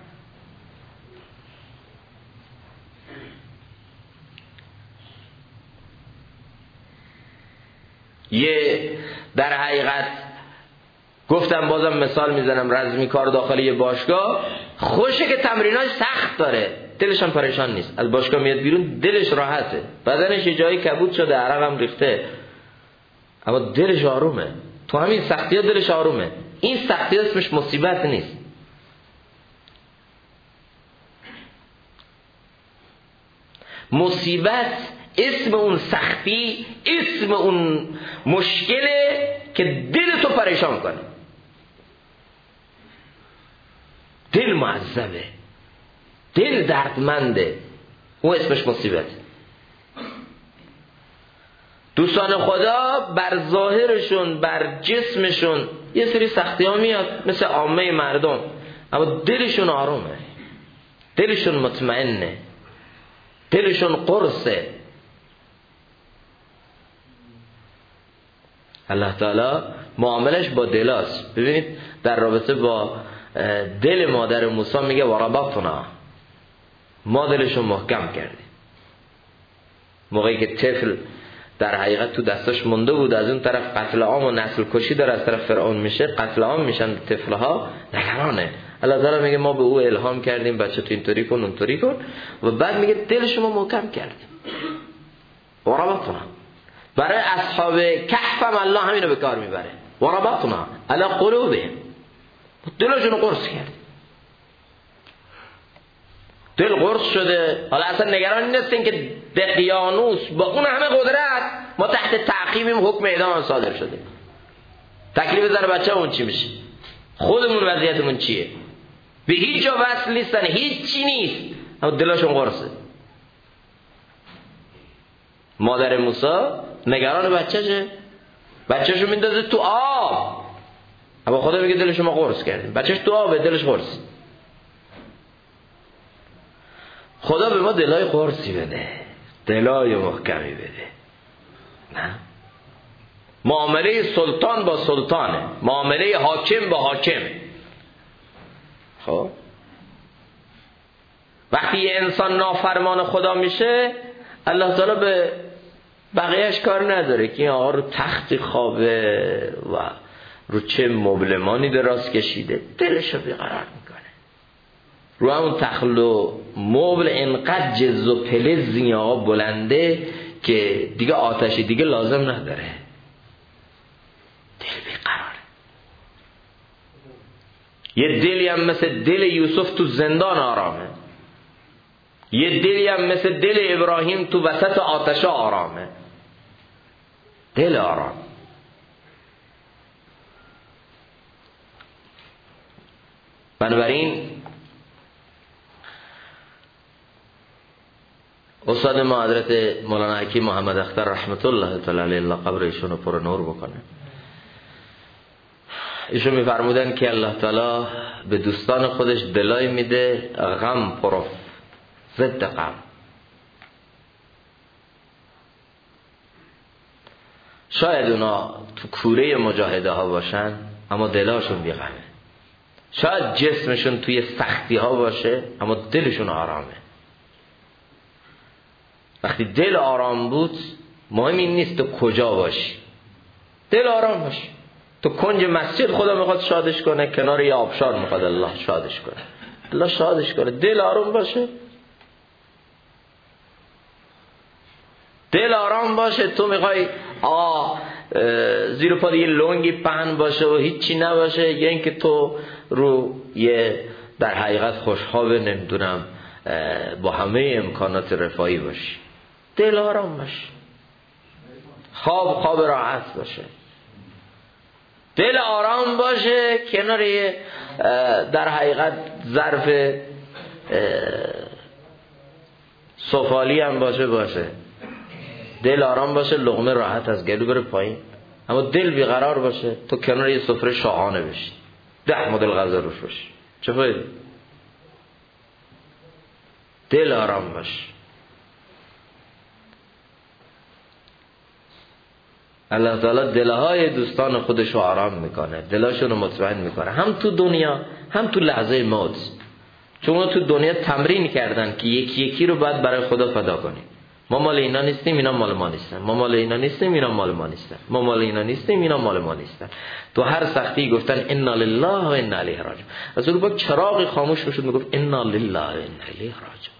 یه در حقیقت گفتم بازم مثال میزنم، رزمی کار داخل یه باشگاه خوشه که تمریناش سخت داره، دلش هم پریشان نیست، از باشگاه میاد بیرون دلش راحته، بدنش یه جایی کبود شده، عرق هم ریخته، اما دلش آرومه، تو همین سختی ها دلش آرومه. این سختی اسمش مصیبت نیست. مصیبت اسم اون سختی، اسم اون مشکله که دل تو پریشان کنه، دل معذبه، دل دردمنده، اون اسمش مصیبت. دوستان خدا بر ظاهرشون، بر جسمشون یه سری سختی ها میاد مثل عامه مردم، اما دلشون آرومه، دلشون مطمئنه، دلشون قرصه. الله تعالی معاملش با دلاست. ببینید در رابطه با دل مادر موسی میگه وربطنا، ما دلشون محکم کردیم. موقعی که طفل در حقیقت تو دستاش مونده بود، از اون طرف قتل عام و نسل کشی داره از طرف فرعون میشه، قتل عام میشن طفلها، نگرانه. الله تعالی میگه ما به او الهام کردیم بچه تو اینطوری کن اونطوری کن، و بعد میگه دلشون محکم کردیم. وربطنا، برای اصحاب کهف هم الله همینو به کار میبره، وربطنا علی قلوبهم، دلشون قرص کرد، دل قرص شده. حالا اصلا نگران نیستین که دقیانوس با اون همه قدرت ما تحت تعقیبیم، حکم اعدام صادر شده، تکلیف زن بچه اون چی میشه، خودمون وضعیتمون چیه، به هیچ جا وصل نیستن، هیچ چی نیست، اما دلشون قرصه. مادر موسی نگران بچه‌شو میندازه تو آب، اما خدا میگه دلش ما قرص کردیم، بچه‌ش تو آبه، دلش قرص. خدا به ما دلای قرصی بده، دلای محکمی بده. نه، معامله سلطان با سلطانه، معامله حاکم با حاکمه. خب وقتی یه انسان نافرمان خدا میشه، الله تعالی به بقیهش کار نداره که این آقا رو تختی خوابه و رو چه مبلمانی دراز کشیده، دلشو بیقرار میکنه. رو همون تخل و مبل انقدر جز و پلز این آقا بلنده که دیگه آتشی دیگه لازم نداره، دل بیقراره. یه دلی هم مثل دل یوسف تو زندان آرامه، یه دلی هم مثل دل ابراهیم تو وسط آتش آرامه، دل آرام. بنابراین استاد ما حضرت مولانا حکیم محمد اختر رحمت الله تعالی علیه الله قبر ایشون رو پر نور بکنه، ایشون میفرمودن که الله تعالی به دوستان خودش دلای میده غم پرو، ضد غم. شاید اونا تو کوره مجاهده ها باشن اما دلاشون بی غمه، شاید جسمشون توی سختی ها باشه اما دلشون آرامه. وقتی دل آرام بود، مهم این نیست تو کجا باشی، دل آرام باشی. تو کنج مسجد خدا میخواد شادش کنه، کنار یه آبشار میخواد الله شادش کنه، الله شادش کنه. دل آرام باشه، دل آرام باشه. تو میخوای زیر پا یه لنگی پهن باشه و هیچی نباشه، یا اینکه تو رو یه در حقیقت خوشحال نمیدونم با همه امکانات رفاهی باشی. دل آرام باشه، خواب راحت باشه، دل آرام باشه، کنار یه در حقیقت ظرف سفالی هم باشه، دل آرام باشه، لقمه راحت از گلو بره پایین. اما دل بیقرار باشه، تو کنار یه سفره شاهانه بشی، 10 مدل غذا روش باشه، چه فایده؟ دل آرام باشه. الله تعالی دلهای دوستان خودش رو آرام میکنه، دلاشون رو مطمئن میکنه، هم تو دنیا هم تو لحظه موت. چون تو دنیا تمرین کردن که یکی یکی رو باید برای خدا فدا کنیم. ما مال اینا نیستیم، اینا مال ما نیستن. ما مال اینا نیستیم، اینا مال ما نیستن. ما مال اینا نیستیم، اینا مال ما نیستن. تو هر سختی گفتن انا لله و انا الیه راجعون. از اون وقت چراغی خاموش میشد میگفت انا لله و انا الیه راجعون.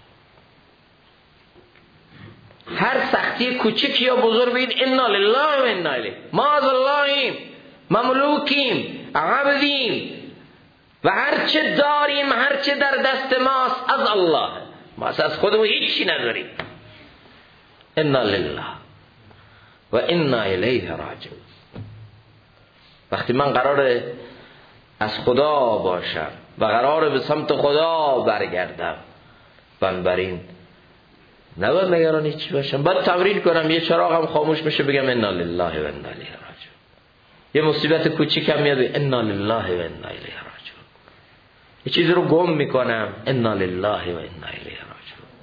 هر سختی کوچک یا بزرگ بگید انا لله و انا الیه. ما از اللهیم، مملوکیم، عبدیم و هر چه داریم، هر چه در دست ماست از الله. ما از خودمون هیچی نداریم. انا لله و انا الیه راجعون. وقتی من قراره از خدا باشم و قراره به سمت خدا برگردم، بنابراین نباید نگران هیچی باشم، باید تمرین کنم. یه چراغم خاموش میشه بگم انا لله و انا الیه راجعون. یه مصیبت کوچیکم میاد انا لله و انا الیه راجعون. یه چیزی رو گم میکنم انا لله و انا الیه راجعون.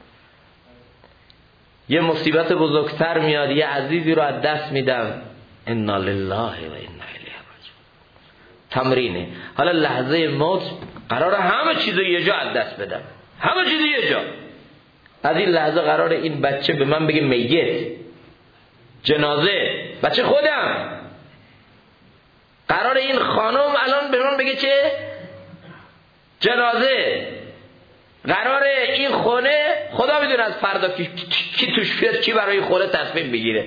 یه مصیبت بزرگتر میاد، یه عزیزی رو از دست میدم انا لله و انا الیه راجعون. تمرینه. حالا لحظه موت قراره همه چیزو یه جا از دست بدم، همه چیزو یه جا. از این لحظه قراره این بچه به من بگه میت، جنازه، بچه خودم. قراره این خانم الان به من بگه چه؟ جنازه. قراره این خونه، خدا میدونه از فردا کی توش بیاد، کی برای خونه تصمیم بگیره.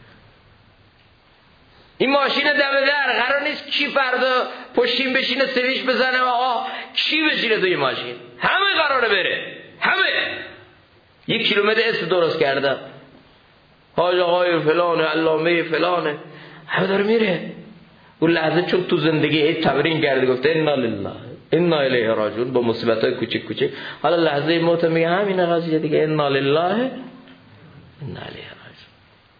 این ماشین دم در قرار نیست کی فردا پشتین بشینه سویش بزنه آقا کی بشینه توی ماشین. همه قراره بره، همه. 1 کیلومتر اسم درست کردم، حاج آقای فلانه، علامه فلانه، همه داره میره. اون لحظه چون تو زندگی تمرین کرده گفته انا لله انا الیه راجعون با مصیبت‌های کوچیک کوچیک. حالا لحظه موت میگه همین قضیه دیگه انا لله انا الیه راجعون.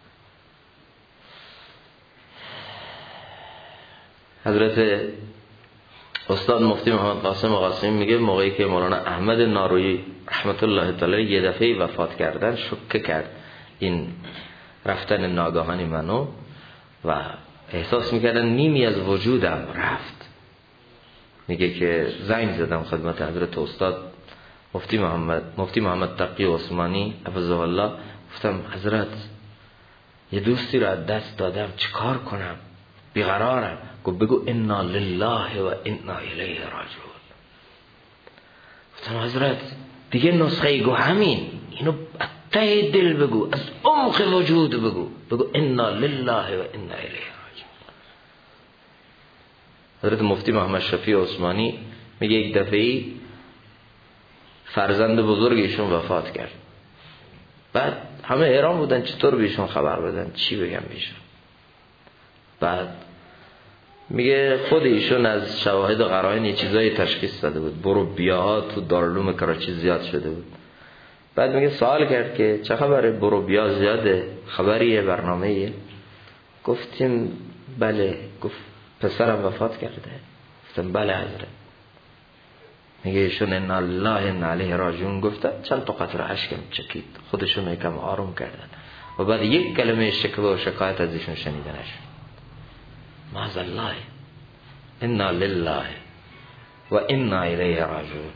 حضرت استاد مفتی محمد قاسم قاسمی میگه موقعی که مولانا احمد نارویی رحمت الله تعالی یه دفعه وفات کردن، شوکه کرد این رفتن ناگهانی منو و احساس میکردن نیمی از وجودم رفت. میگه که زنگ زدم خدمت حضرت استاد مفتی محمد تقی عثمانی حفظه الله، گفتم حضرت یه دوستی رو از دست دادم، چیکار کنم؟ بیقرارم. گفت بگو انا لله و انا الیه راجعون. گفتم حضرت دیگه نسخه گو همین، اینو ته دل بگو، از عمق وجود بگو انا لله و انا الیه راجعون. حضرت مفتی محمد شفیع عثمانی میگه یک دفعه فرزند بزرگشون وفات کرد. بعد همه حیران بودن چطور بهشون خبر بدن، چی بگم بهشون. بعد میگه خود ایشون از شواهد و قرائن یه چیزایی تشخیص داده بود، برو بیاها تو دارالعلوم کراچی زیاد شده بود. بعد میگه سوال کرد که چه خبره، برو بیا زیاده، خبریه، برنامه‌ایه؟ گفتیم بله. گفت پسرم وفات کرده. گفتم بله حضرت. میگه ایشون ان الله ان علیه راجعون گفتن، چند تا قطره اشکم چکید، خودشون یکم آروم کردن و بعد یک کلمه شکوه و شکایت از ایشون شنیده نشد. معاذ الله، انا لله و انا الیه راجعون.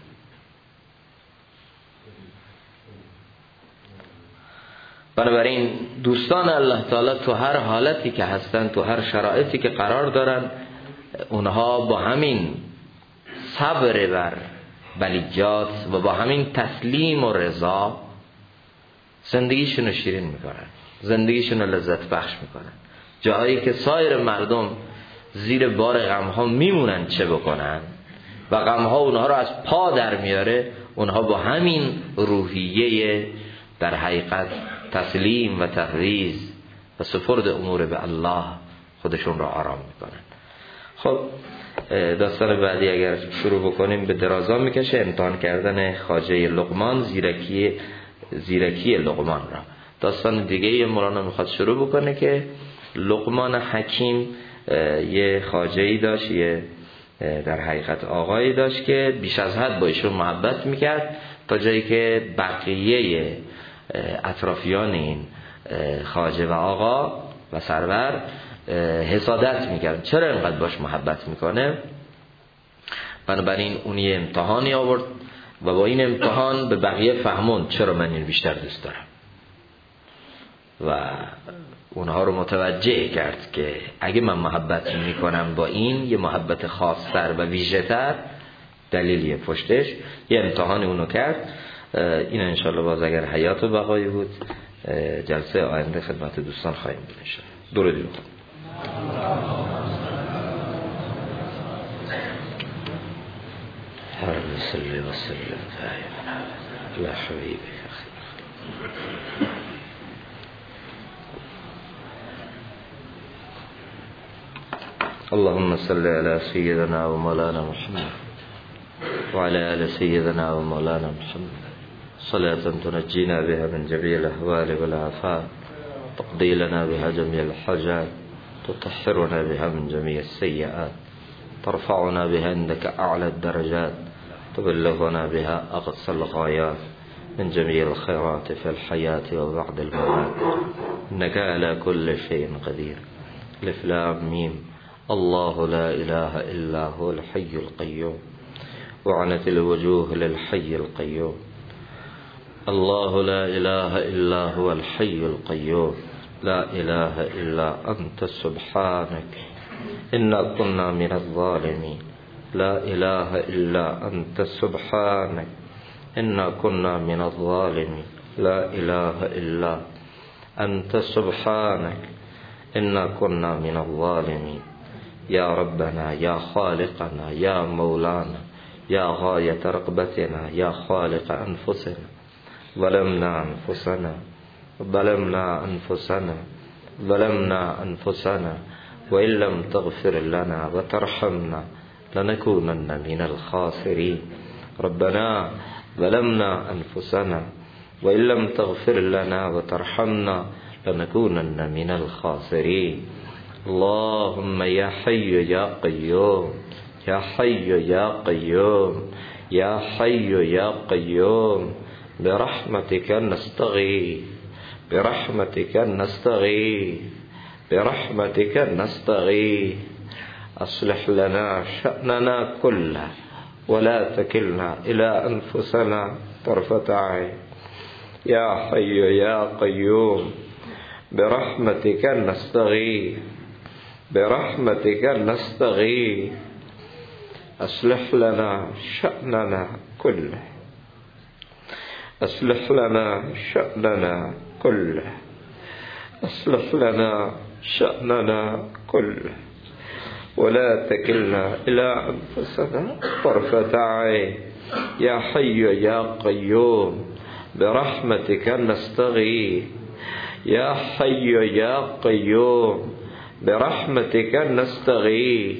بنابراین دوستان الله تعالی تو هر حالتی که هستن، تو هر شرایطی که قرار دارن، اونها با همین صبر بر بلیجات و با همین تسلیم و رضا زندگیشون رو شیرین میکنن، زندگیشون رو لذت بخش میکنن. جاهایی که سایر مردم زیر بار غمها میمونن چه بکنن و غمها اونها رو از پا در میاره، اونها با همین روحیه در حقیقت تسلیم و تفویض و سپرد امور به الله خودشون رو آرام میکنن. خب داستان بعدی اگر شروع بکنیم به درازا میکشه. امتحان کردن خواجه لقمان، زیرکی لقمان را. داستان دیگه مولانا میخواد شروع بکنه که لقمان حکیم یه خواجه‌ای داشت، یه در حقیقت آقایی داشت که بیش از حد با ایشون محبت میکرد، تا جایی که بقیه اطرافیان این خواجه و آقا و سرور حسادت میکرد چرا اینقدر باش محبت میکنه. بنابراین اون یه امتحانی آورد و با این امتحان به بقیه فهموند چرا من این بیشتر دوست دارم و اونها رو متوجه کرد که اگه من محبت میکنم با این، یه محبت خاص‌تر و ویژه‌تر، دلیلیه پشتش. یه امتحانی اونو کرد. این انشالله باز اگر حیات و بقایی بود جلسه آینده خدمت دوستان خواهیم بود انشالله. درود بخونید. اللهم صل وسلم على حبيبك اللهم صل على سيدنا ومولانا محمد وعلى آل سيدنا ومولانا محمد صلاة تنجينا بها من جميع الأهوال والآفات، تقضي لنا بها جميع الحاجات، تطهرنا بها من جميع السيئات، ترفعنا بها عندك أعلى الدرجات، تبلغنا بها أقصى الغايات من جميع الخيرات في الحياة وبعد الممات، إنك على كل شيء قدير. ألف لام ميم. الله لا إله إلا هو الحي القيوم وعنت الوجوه للحي القيوم. الله لا إله إلا هو الحي القيوم لا إله إلا أنت سبحانك إنا كنا من الظالمين. لا إله إلا أنت سبحانك إنا كنا من الظالمين. لا إله إلا أنت سبحانك إنا كنا من الظالمين. يا ربنا يا خالقنا يا مولانا يا غاية رغبتنا يا خالق أنفسنا، ظلمنا أنفسنا ظلمنا أنفسنا وإن لم تغفر لنا وترحمنا لنكونن من الخاسرين. ربنا ظلمنا أنفسنا وإن لم تغفر لنا وترحمنا لنكونن من الخاسرين. اللهم يا حي يا قيوم يا حي يا قيوم يا حي يا قيوم برحمتك نستغيث برحمتك نستغيث برحمتك نستغيث. أصلح لنا شأننا كله ولا تكلنا إلى أنفسنا طرفة عين. يا حي يا قيوم برحمتك نستغيث برحمتك نستغيث. أصلح لنا شأننا كله أصلح لنا شأننا كله أصلح لنا شأننا كله ولا تكلنا إلى أنفسنا طرفة عين. يا حي يا قيوم برحمتك نستغيث. يا حي يا قيوم برحمتك نستغيث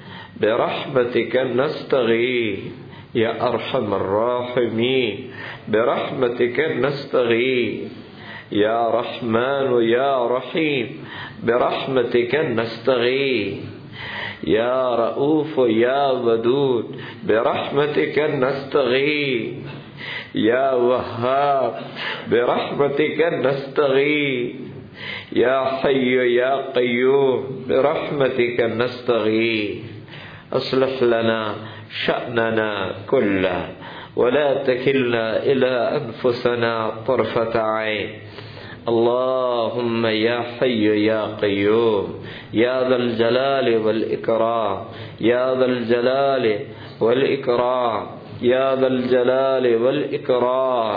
برحمتك نستغيث يا أرحم الراحمين برحمتك نستغيث يا رحمن يا رحيم برحمتك نستغيث يا رؤوف يا ودود برحمتك نستغيث يا وهاب برحمتك نستغيث يا حي يا قيوم برحمتك نستغيث أصلح لنا شأننا كله ولا تكلنا إلى أنفسنا طرفة عين. اللهم يا حي يا قيوم يا ذا الجلال والإكرام يا ذا الجلال والإكرام يا ذا الجلال والإكرام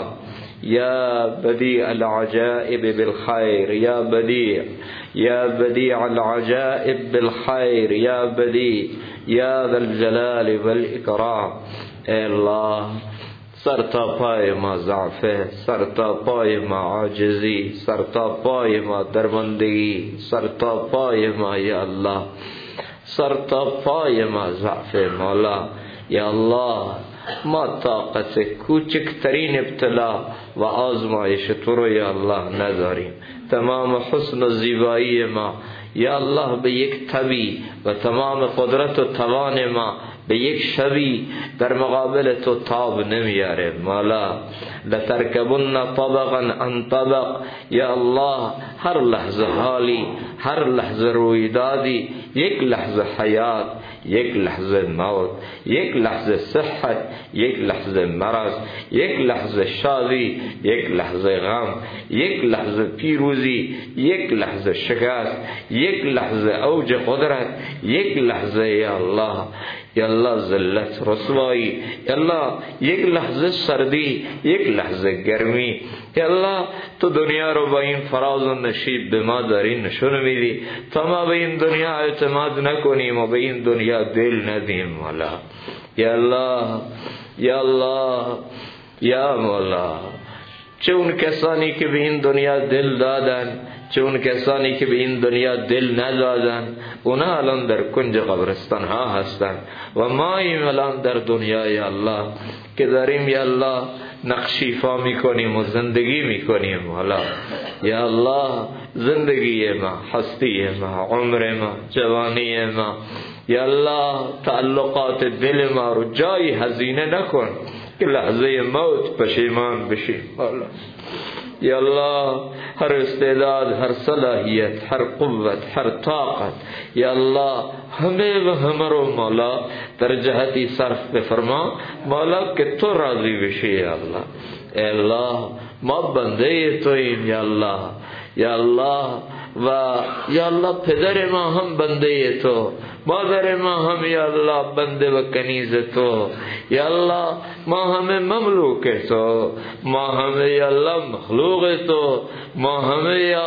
يا بديع العجائب بالخير يا بديع يا بديع العجائب بالخير يا بديع يا ذا الجلال والإكرام. اے اللہ سرتا پای ما ضعفه، سرتا پای ما عاجزی، سرتا پای ما درماندگی، سرتا پای ما یا اللہ سرتا پای ما ضعفه مولا یا اللہ ما طاقت کوچکترین ابتلا و آزمایش تو رو یا اللہ نداریم. تمام حسن و زیبایی ما یا اللہ به یک تبی و تمام قدرت و توان ما به یک شبی در مقابل تو تاب نمیاره مولا. لترکبن طبقا عن طبق یا الله هر لحظه حالی، هر لحظه رویدادی، یک لحظه حیات، یک لحظه موت، یک لحظه صحت، یک لحظه مرض، یک لحظه شادی، یک لحظه غم، یک لحظه پیروزی، یک لحظه شکست، یک لحظه اوج قدرت، یک لحظه یا الله یا الله ذلت رسوایی یا الله یک لحظه سردی، یک لحظه گرمی یا الله تو دنیا رو با این فراز و نشیب به ما داری نشون میدی تا ما به این دنیا اعتماد نکنیم و به این دنیا دل ندیم مولا یا الله یا الله یا مولا. چه اون کسانی که به این دنیا دل دادن، چه اون کسانی که به این دنیا دل ندادن، اونا الان در کنج قبرستان ها هستن و ما الان در دنیا یا الله که داریم یا الله نقشیفا میکنیم و زندگی میکنیم مولا یا الله. زندگی ما، هستی ما، عمر ما، جوانی ما یا الله تعلقات دل ما رو جای هزینه نکن که لحظه موت پشیمان بشیم مولا یا الله. هر استعداد، هر صلاحیت، هر قوت، هر طاقت یا الله همه و همه رو مولا در جهتی صرف بفرما مولا که تو راضی بشی یا الله. ای الله ما بنده توییم یا الله یا الله و یا الله پدر ما هم بنده تو، مادر ما هم یا الله بنده و کنیز تو یا الله. ما همه مملوک تو، ما همه یا الله مخلوق تو، ما همه یا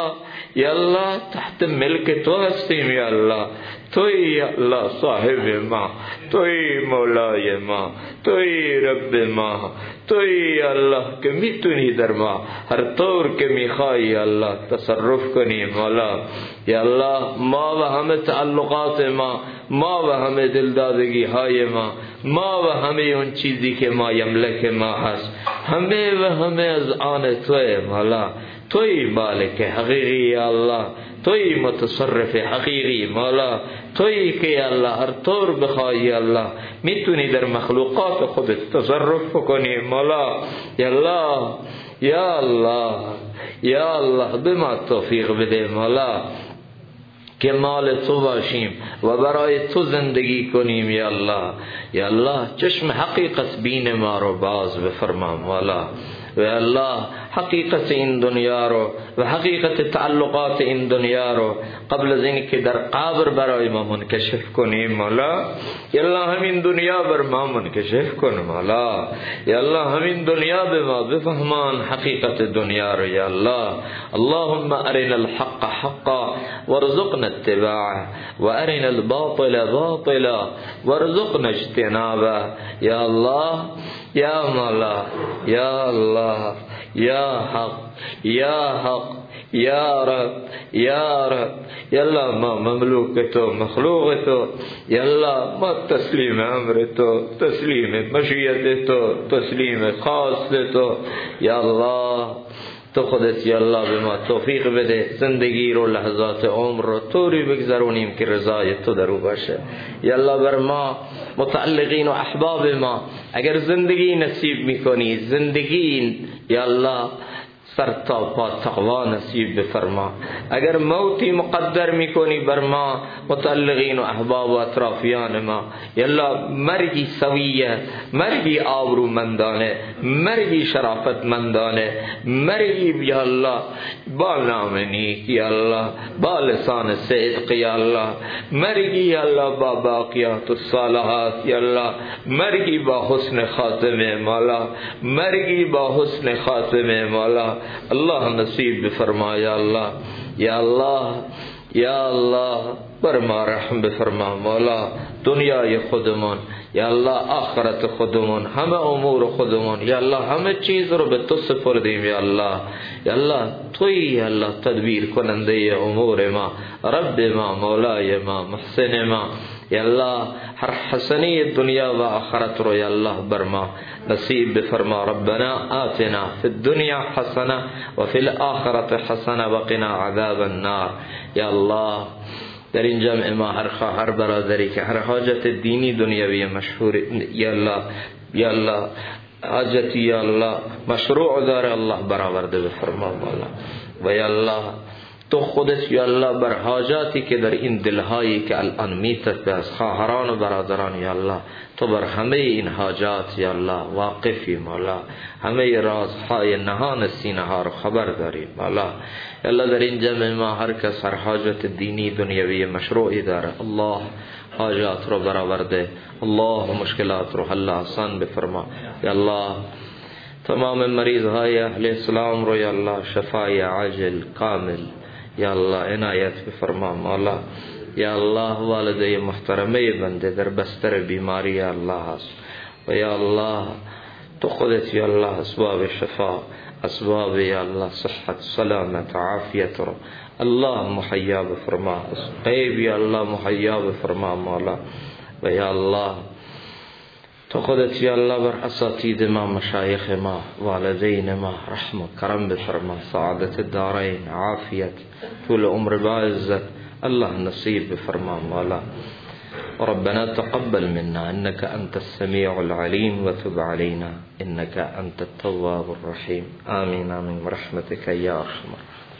الله تحت ملک تو هستیم یا الله. توی یا الله صاحب ما، توی مولای ما، توی رب ما، توی یا الله که میتونی در ما هر طور که میخوای یا الله تصرف کنی مولا یا الله. ما و همه تعلقات ما و همه دلدادگی های ما و همه اون چیزی که ما یملک ما هست، همه و همه از آن توی مولا. توی مالک حقیقی یا الله، توی متصرف حقیقی مولا، توی که یا الله هر طور بخوای یا الله میتونی در مخلوقات خودت تصرف کنی مولا یا الله یا الله یا الله. به ما توفیق بده مولا که مال تو باشیم و برای تو زندگی کنیم یا الله یا الله. چشم حقیقت بین ما رو باز بفرما مولا و الله. حقیقت این دنیا رو و حقیقت تعلقات این دنیا رو قبل از این که در قبر برای ما منکشف کنیم مولا یا الله. همین دنیا بر ما منکشف کن مولا یا الله. همین دنیا به ما بفهمان حقیقت دنیا رو یا الله. اللهم ارنا الحق حقا وارزقنا اتباعه و ارنا الباطل باطلا وارزقنا اجتنابه یا الله یا مولا یا الله یا حق یا حق یا رب یا رب. یا الله ما مملوک تو مخلوق تو. یا الله ما تسلیم امر تو، تسلیم مشیت تو، تسلیم خواست تو. یا الله تو خودت یا الله به ما توفیق بده زندگی رو، لحظات عمر رو طوری بگذرونیم که رضای تو در او باشه. یا الله بر ما متعلقین و احباب ما اگر زندگی نصیب میکنی، زندگی یا الله سر تا پا تقوا نصیب بفرما. اگر موتی مقدر میکنی بر ما متعلقین و احباب و اطرافیان ما، یا الله مرگی سویه، مرگی آبرومندانه، مرگی شرافتمندانه، مرگی یا الله با نام نیک، یا الله با لسان صدق، یا الله مرگی یا الله با باقیات الصالحات، یا الله مرگی با حسن خاتمه مولا، مرگی با حسن خاتمه مولا. الله نصیب بفرما یا الله. یا الله یا الله بر ما رحم بفرما مولا. دنیای خودمون یا الله، آخرت خودمون، همه امور خودمون یا الله همه چیز رو به تو سپردیم یا الله. یا الله توی یا الله تدبیر کننده امور ما، رب ما، مولای ما، محسن ما. یا الله هر حسنی دنیا و آخرت رو یا الله بر ما نصیب بفرما. ربنا آتنا فی الدنیا حسنه و فی الاخرت حسنه و قنا عذاب النار. یا الله در این جمع ما هر خواهر برادری که هر حاجت دینی دنیوی مشهور یا الله، یا الله حاجتی یا الله مشروع داره الله برآورده بفرما مولا. و یا الله تو خودت یا الله بر حاجاتی که در این دلهایی که الان میتپه از خواهران و برادران یا الله، تو بر همه این حاجات یا الله واقفی مولا. همه رازهای نهان سینه ها رو خبر داری مولا. یا الله در این جمع ما هر کس هر حاجت دینی دنیوی مشروعی داره الله حاجات رو برآورده، الله مشکلات رو حل آسان بفرما. یا الله تمام مریض های اهل اسلام رو یا الله شفای عاجل کامل یا الله عنایت بفرما مولا. یا الله والده محترمه بنده در بستر بیماری یا الله هست و یا الله تو خودت یا الله اسباب شفا، اسباب یا الله صحت، سلامت، عافیت رو الله محیا بفرما. غیب یا الله محیا بفرما مولا. و یا الله تو خودت یا الله بر اساتید ما، مشایخ ما، والدین ما رحم و کرم بفرما. سعادت الدارین، عافیت، طول عمر با عزت الله نصیب بفرما مولا. ربنا تقبل منا انك انت السميع العليم وتب علينا انك انت التواب الرحيم. آمين آمين برحمتك يا ارحم الراحمين.